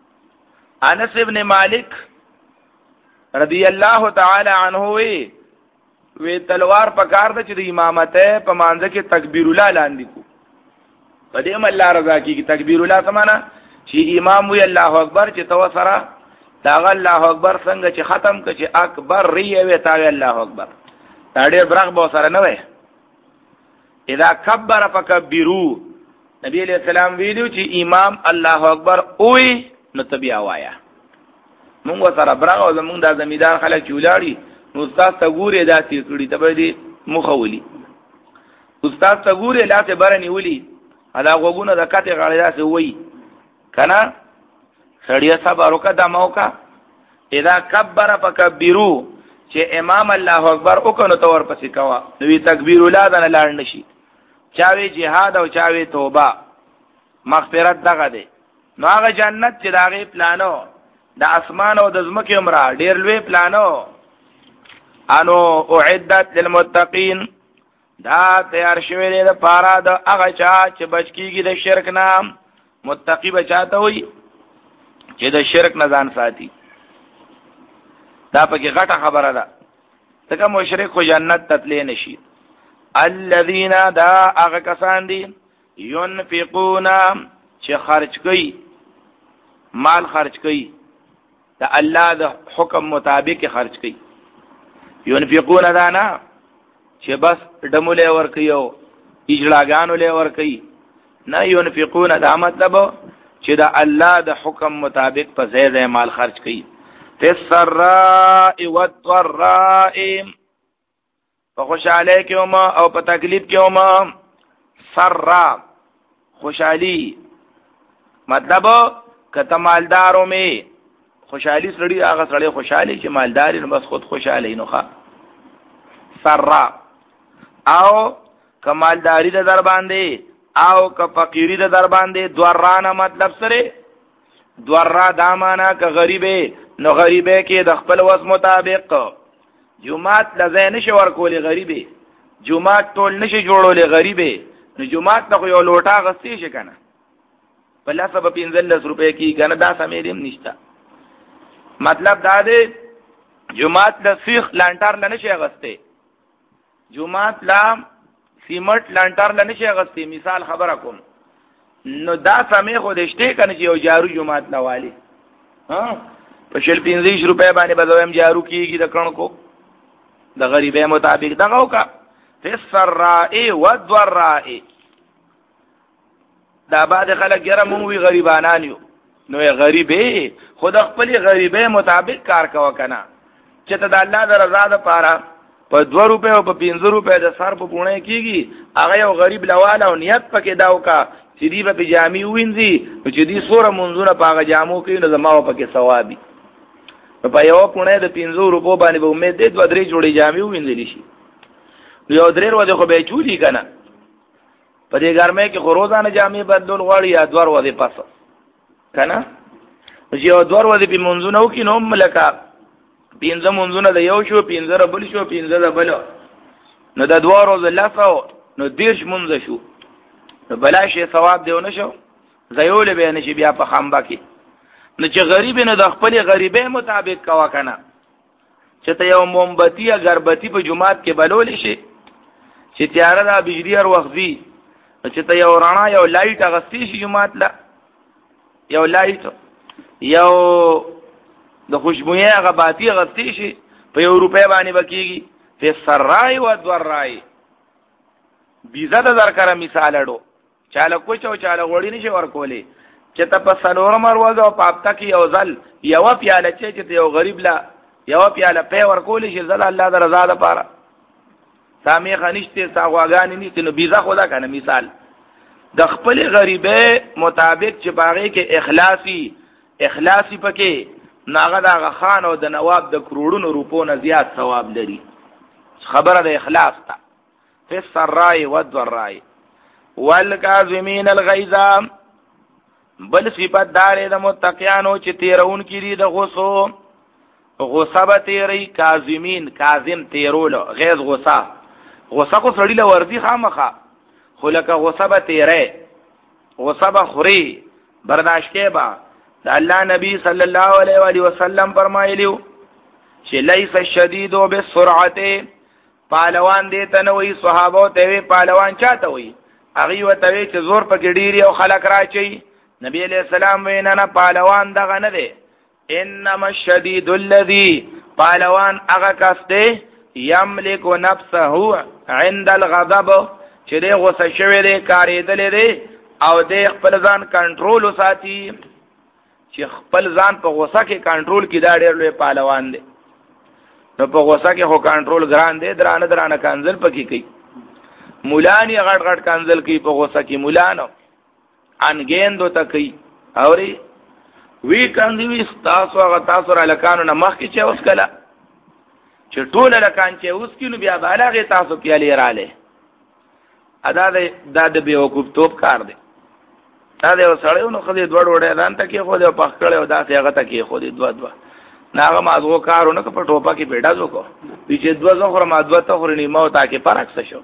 انس ابن مالک رضی الله تعالی عنه وی وی تلوار پکار د چې امامت په مانځ کې تکبیر الله لاندې کو په دې الله رضا کې تکبیر الله سمانا چې امام وی الله اکبر چې تو سره دا الله اکبر څنګه چې ختم ک چې اکبر ری وی تا الله اکبر دا ډېر برغ به سره نه وای اذا کبر فکبروا نبی علیہ السلام ویلو چې امام الله اکبر اوې نو تبیا وایا مونږ سره برغ او مونږ د زمیدار خلک چولاړي نو استاد ته ګوره داسې کړي ته به دې مخولي استاد ته ګوره لاته برني ولي ادا غوګونه د کته غاړي داسې وای کنه سړیا صبر وکړه د موقع اذا کبر فکبروا چې امام الله اکبر وکړو تو ورپسې کوا نو تکبیر اولاد نه لاړ نشي چاوي jihad او چاوي توبه مغفرت دغه دی نو هغه جنت چې داغه پلانو د اسمان او د زمکه عمره ډیر لوی پلانو انو اعدت للمتقین دا تیار شوی دی د پاره د هغه چا چې بچکیږي د شرک نه متقی بچاته وي چې د شرک نه ځان ساتي دا پکې غټه خبره ده ځکه مشرک خو جنت تتلی نشي الذين دا هغه کسان دي ينفقون چې خرج کوي مال خرج کوي دا الله د حکم مطابق خرج کوي ينفقون دا نه چې بس ډمولې ور کوي او اجلاګانو له ور کوي نه ينفقون دا مطلب چې دا الله د حکم مطابق په ځای ځای مال خرج کوي فالسراء والضراء په خوشاله کې وما او په تکلیف کې وما سرا خوشحالی مطلب کته مالدارو می خوشحالی سړی هغه سړی خوشحالی چې مالدار نو بس خود خوشاله نو ښا سرا او کمالداری د در باندې او که فقیری د در باندې دورانه مطلب سره دورا دامانا که غریبه نو غریبه کې د خپل وس مطابق جمعات لزین شور کولی غریبه جمعات ټول نشي جوړولې غریبه نو جمعات ته یو لوټا غستې شي کنه په لاسه په پنځلس روپے کې کنه دا سمېریم نشتا مطلب دا دی جمعات د سیخ لانټار لنه شي غستې جمعات لا سیمټ لانټار لنه شي غستې مثال خبره کوم نو دا سمې خو دشته کنه چې یو جارو جمعات لوالي ها په شل پنځه روپے باندې بدویم جارو کیږي د کڼکو د غریبې مطابق دغه وکا فسراء والضراء دا بعد خلک یره مونږ وی غریبانان یو نو غریبې خود خپل غریبې مطابق کار کوه کنه چې ته د الله د رضا لپاره په دو روپے او په پنځه روپے د سر په پونه کېږي هغه یو غریب لواله او نیت پکې داو کا چې دی په جامې وینځي چې دی سوره منځونه پاغه جامو کې نو زماو پکې ثوابي په یو پونه د پنځه روپو باندې به امید دې دوه درې جوړې جامې وینځلې شي یو درې ورځې خو به چولی کنه په دې ګرمه کې خو روزانه جامې بدلول غواړي یا دوه ورځې پس کنه چې یو دوه ورځې په منځونه وکي نو ملکا پینځه منځونه د یو شو پینځه بل شو پینځه د بل نو د دوه ورځې لاسو نو دیرش منځ شو نو بلا شي ثواب دیونه شو زيول به نشي بیا په خامبا کې نو چې غریب نه د خپل غریبې مطابق کوا کنه چې ته یو مومبتی یا غربتی په جمعات کې بلول شي چې تیار دا بجلی هر وخت وی چې ته یو رڼا یو لایټ اغستی شي جمعات لا یو لایټ یو د خوشبوئی هغه باتی غستی شي په یو روپے باندې بکیږي په سرای او دورای بیزه د درکره مثال اډو چاله کوچ او چاله غوړی نشي ورکولې چې ته په سلور مروز او پاپتا کې یو ځل یو پیاله چې یو غریب لا یو پیاله په ورکولې شي زل الله د رضا لپاره سامي خنشته ساغواګانی نشته نو بیزه خدا کنه مثال د خپل غریبې مطابق چې باغې کې اخلاصي اخلاصي پکې ناغه دا خان او د نواب د کروڑونو روپو نه زیات ثواب لري خبره د اخلاص ته فسرای ودرای والکاظمین الغیظ بل صفات دار د متقیانو چې تیرون کړي د غصو غصه به تیری کاظمین کاظم تیرول غیظ غصه غصه کو سړی له ورزي خامخه خو لکه غصه به تیرې غصه به خوري برداشت کې با د الله نبی صلی الله علیه و علیه وسلم فرمایلیو چې لیس الشدید بالسرعه پهلوان دې ته نوې صحابه ته وی پهلوان چاته وی هغه وته وی چې زور په ګډيري او خلک راچي نبی علیہ السلام وینا نه پهلوان دغه نه دی انما الشدید الذي پهلوان هغه کس دی یملک نفسه عند الغضب چې دې غوسه شوی دی کاریدل دی او دې خپل ځان کنټرول وساتي چې خپل ځان په غوسه کې کنټرول کې دا ډېر لوی پهلوان دی نو په غوسه کې هو کنټرول ګران دی درانه درانه کنزل پکې کوي مولانی غټ غټ کنزل کوي په غوسه کې مولانو انګیندو ته کوي اوري وی کاندي وی تاسو هغه تاسو را لکانو نه مخ کې چې اوس کلا چې ټول لکان چې اوس کې نو بیا بالغه تاسو پیالي رااله ادا د د بیوقوف توپ کار دی دا د وسړیو نو خو دې دوړ وړه ځان ته کې خو دې پخ کړو دا څه هغه ته کې خو دې دوه دوه ناغه مازغو کارونه په ټوپا کې پیډا زوکو چې دوه زو خو ما دوه ته خو نه مو تا کې فرق څه شو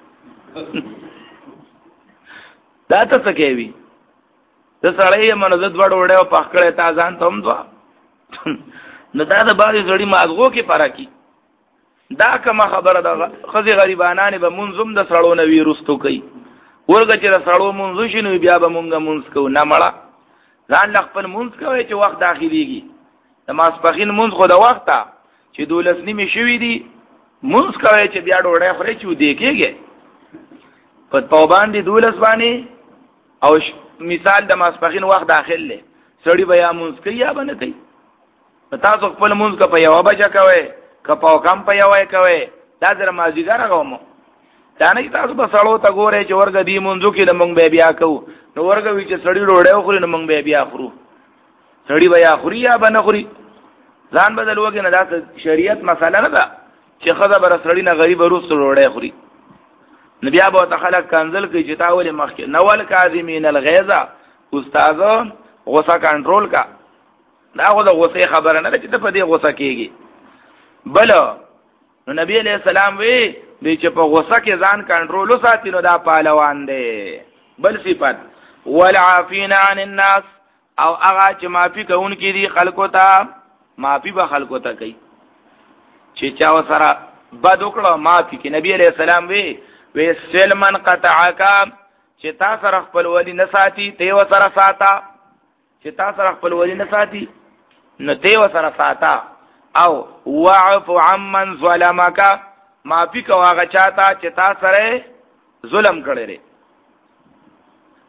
دا ته څه کوي د سړی منځ دوړ وړه پخ کړه تا ځان ته هم دوه نو دا د باندې سړی مازغو کې فرقي دا کومه خبره ده خزي غریبانان به منظم د سړو نه ویروستو کوي ورګه چې سړو منځ شنو بیا به مونږه منځ کو نه مړه ځان خپل منځ کوي چې وخت داخليږي د ماسپخین منځ خو د وخته چې دولس نیمه شوي دي منځ کوي چې بیا ډوړې خوري چې ودې کېږي په توبان دي دولس باندې او مثال د ماسپخین وخت داخل لې سړی بیا منځ کوي یا باندې کوي تاسو خپل منځ کو په یو بجا کوي کپاو کم په یوای کوي دا در مازیګر غومو دا نه تاسو به سړو ته ګورئ چې ورګه دی مونږ کې د مونږ به بیا کو نو ورګه وی چې سړی ډوړې خوري نو مونږ به بیا خورو سړی بیا خوري یا بنه خوري ځان بدل وګ نه دا شریعت مسله نه ده چې خزه بر سړی نه غریب روس ډوړې خوري نو بیا به تخلق کنزل کې چې تاول مخ نوال کاظمین الغیظ استاد غوسه کنټرول کا دا غو د غوسه خبره نه چې په دې غوسه کېږي بل نو نبی علیہ السلام وی دی چې په غوسه کې ځان کنټرول وساتي نو دا پهلوان دی بل صفات والعافین عن الناس او هغه چې معافي کوونکي دي خلکو ته معافي به خلکو ته کوي چې چا وسره بد وکړه معافي کې نبی علیہ السلام وی وی سلمن قطعک چې تا سره خپل ولی نه ساتي ته وسره ساته چې تا سره خپل ولی نه ساتي نو ته وسره ساته او وعف عمن ظلمک معافی کو هغه چاته چې تا سره ظلم کړی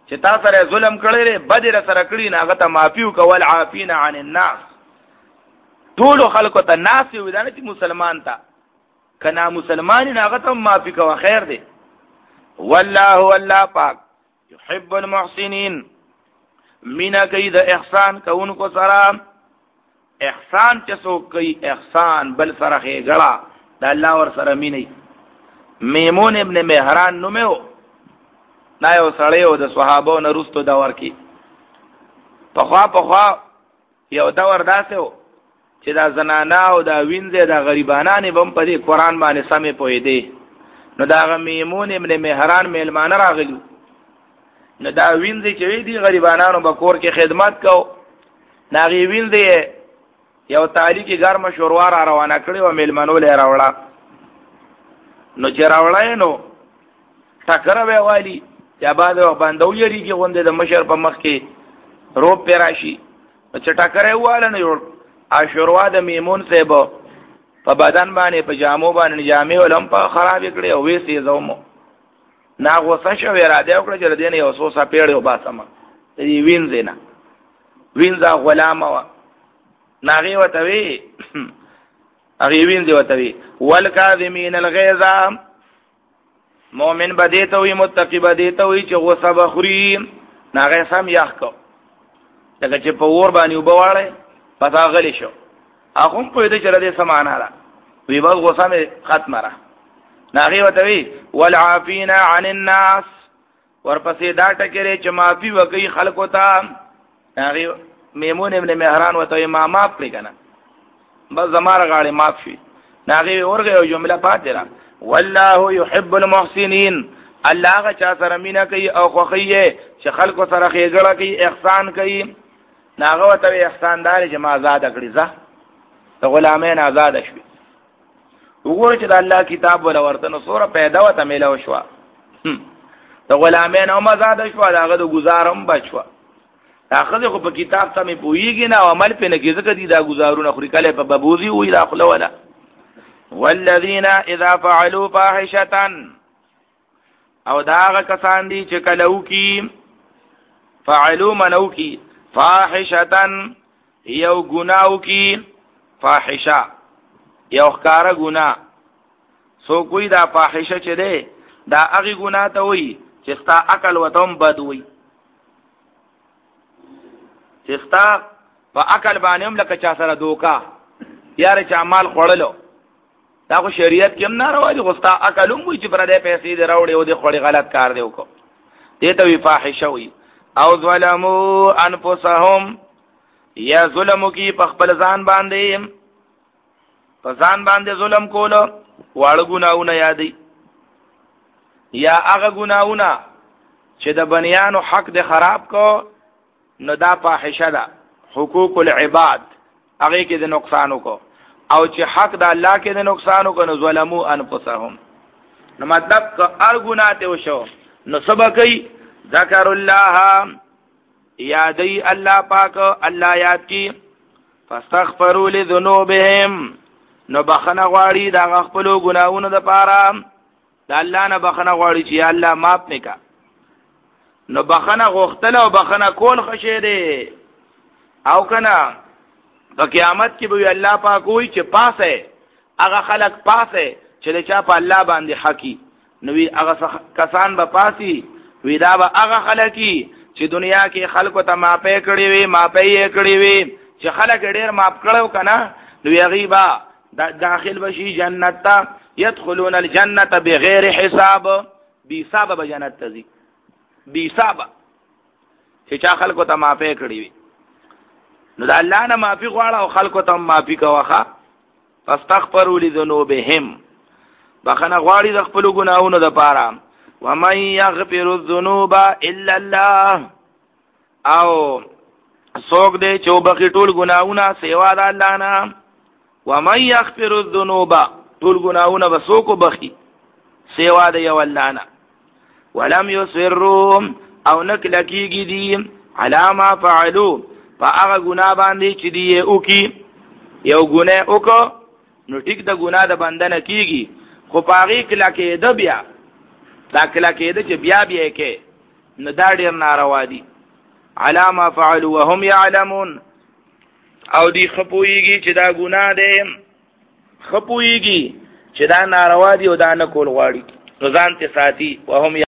چې تا سره ظلم کړی بدر سره کړی نه هغه ته معافي وکول عافین عن الناس ټول خلکو ته ناس وي دا نه چې مسلمان ته کنا مسلمان نه هغه ته معافي کوه خیر دی والله والله پاک يحب المحسنين مینا کوي د احسان کوونکو سره احسان چې څوک کوي احسان بل سره غړا د الله ور سره مینه میمون ابن مهران نومو نا یو سړی او د صحابو نه رستو دا ورکی په خوا په خوا یو دا ور داسو چې دا زنانا او دا وینځه دا غریبانان بم په دې قران باندې سمې پوي دي نو دا میمون ابن مهران میلمان راغلو نو دا وینځه چې وی دي غریبانانو به کور کې خدمت کو ناغي وینځه یو تالی کې ګرم شوروار روانه کړی او میلمنو له راوړه نو چې راوړای نو ټکر به والی یا بعد باندې یریږي غونډه د مشر په مخ کې روپ پیراشي چې ټکر واله نه جوړ اشوروا د میمون صاحب په بدن باندې په جامو باندې جامې ولم په خراب کړي او وې سي زومو نا غوسه شو را دی او کړ چې دین یو سوسه پیړ او باسمه دې وینځنه وینځه غلام وا ناغي وتوي اغي وینځه وتوي والکاظمین الغیظ مؤمن بدیته وي متقی بدیته وي چې غوسه بخوري ناغه سم یخ کو دغه چې په ور باندې وبواړي پتا غلی شو اخو په دې چر دې سمانه را وی بل غوسه مې ختمه را ناغي وتوي والعافین عن الناس ورپسې دا ټکرې چې معافي وکي خلکو ته ناغي میمون ابن مهران وتوي ما معاف کړی کنه بس زماره غاړي معاف شي ناغي ورغه یو جمله پاتې را والله يحب المحسنين الله هغه چا سره مینا کوي او خوخیه چې خلکو سره خېګړه کوي احسان کوي ناغه وته احسان دار چې ما آزاد کړی ځه ته غلامین آزاد شوي وګوره چې د الله کتاب ولا ورته نو سوره پیدا وته میلاو شو ته غلامین او آزاد شو هغه د گزارم بچو هغه خو په کتاب ته مې پوېږي نه عمل په نه کې ځکه دي دا گزارونه خوري کله په ببوزي وې داخله ولا والذین اذا فعلوا فاحشه او داغه کسان دي چې کلو کی فعلوا منو کی فاحشه یو ګناو کی فاحشه یو ښکارا ګنا سو کوئی دا فاحشه چه ده دا هغه ګنا ته وای چې ستا عقل وتم بد وای چې ستا په عقل باندې هم لکه چا سره دوکا یاره چې عمل خړلو دا خو شریعت کې هم ناروا دي غوستا عقل هم وای چې پر دې پیسې دې راوړې او دې خړې غلط کار دی وکړه دې ته وی فاحشه وای او ظلموا انفسهم یا ظلم کی په خپل ځان باندې په ځان باندې ظلم کولو واړه ګناونه یادې یا هغه ګناونه چې د بنیانو حق د خراب کو نو دا فاحشه ده حقوق العباد هغه کې د نقصانو کو او چې حق د الله کې د نقصانو کو نو ظلموا انفسهم نو مطلب که هر ګناه ته وشو نو سبا کوي ذکر الله یادی الله پاک الله یاد کی فاستغفروا لذنوبهم نو بخنه غواړي دا خپل ګناہوں د پاره د الله نه بخنه غواړي چې الله معاف وکا نو بخنه غوښتل او بخنه کول خشه دي او کنه په قیامت کې به الله پاک وایي چې پاسه هغه خلق پاسه چې چا په الله باندې حقي نو وی هغه کسان به پاسي وی دا به هغه خلقي چې دنیا کې خلکو ته معافي کړی وي معافي کړی وي چې خلک ډېر معاف کړو کنه نو یغیبا داخل بشي جنت تا يدخلون الجنه بغیر حساب بي حساب به جنت ته ځي بي حساب چې چا خلکو ته معافي کړی وي نو دا الله نه معافي غواړه او خلکو ته معافي کوخه فاستغفروا لذنوبهم بخنه غواړي د خپل ګناہوں د پاره ومن يغفر الذنوب الا الله او سوک دے چوبخی ټول گناہونا سیوا دا اللہ نا ومن يغفر الذنوب ټول گناہونا بسوکو بخی سیوا دا یو اللہ نا ولم يسروا او نکلکیگی دی علاما فعلو فا اغا گناہ باندی چی دی او کی یو گناہ او کو نو ٹک دا گناہ دا بندن کیگی خو پاغی کلکی دا بیا دا کلکی دا چی بیا بیا که نو دا ډیر ناروا دي. علامه فعلوا وهم يعلمون او دی خپويږي چې دا ګناه ده، خپويږي چې دا ناروا دي او دا نه کول غواړي، نو ځان ته ساتي وهم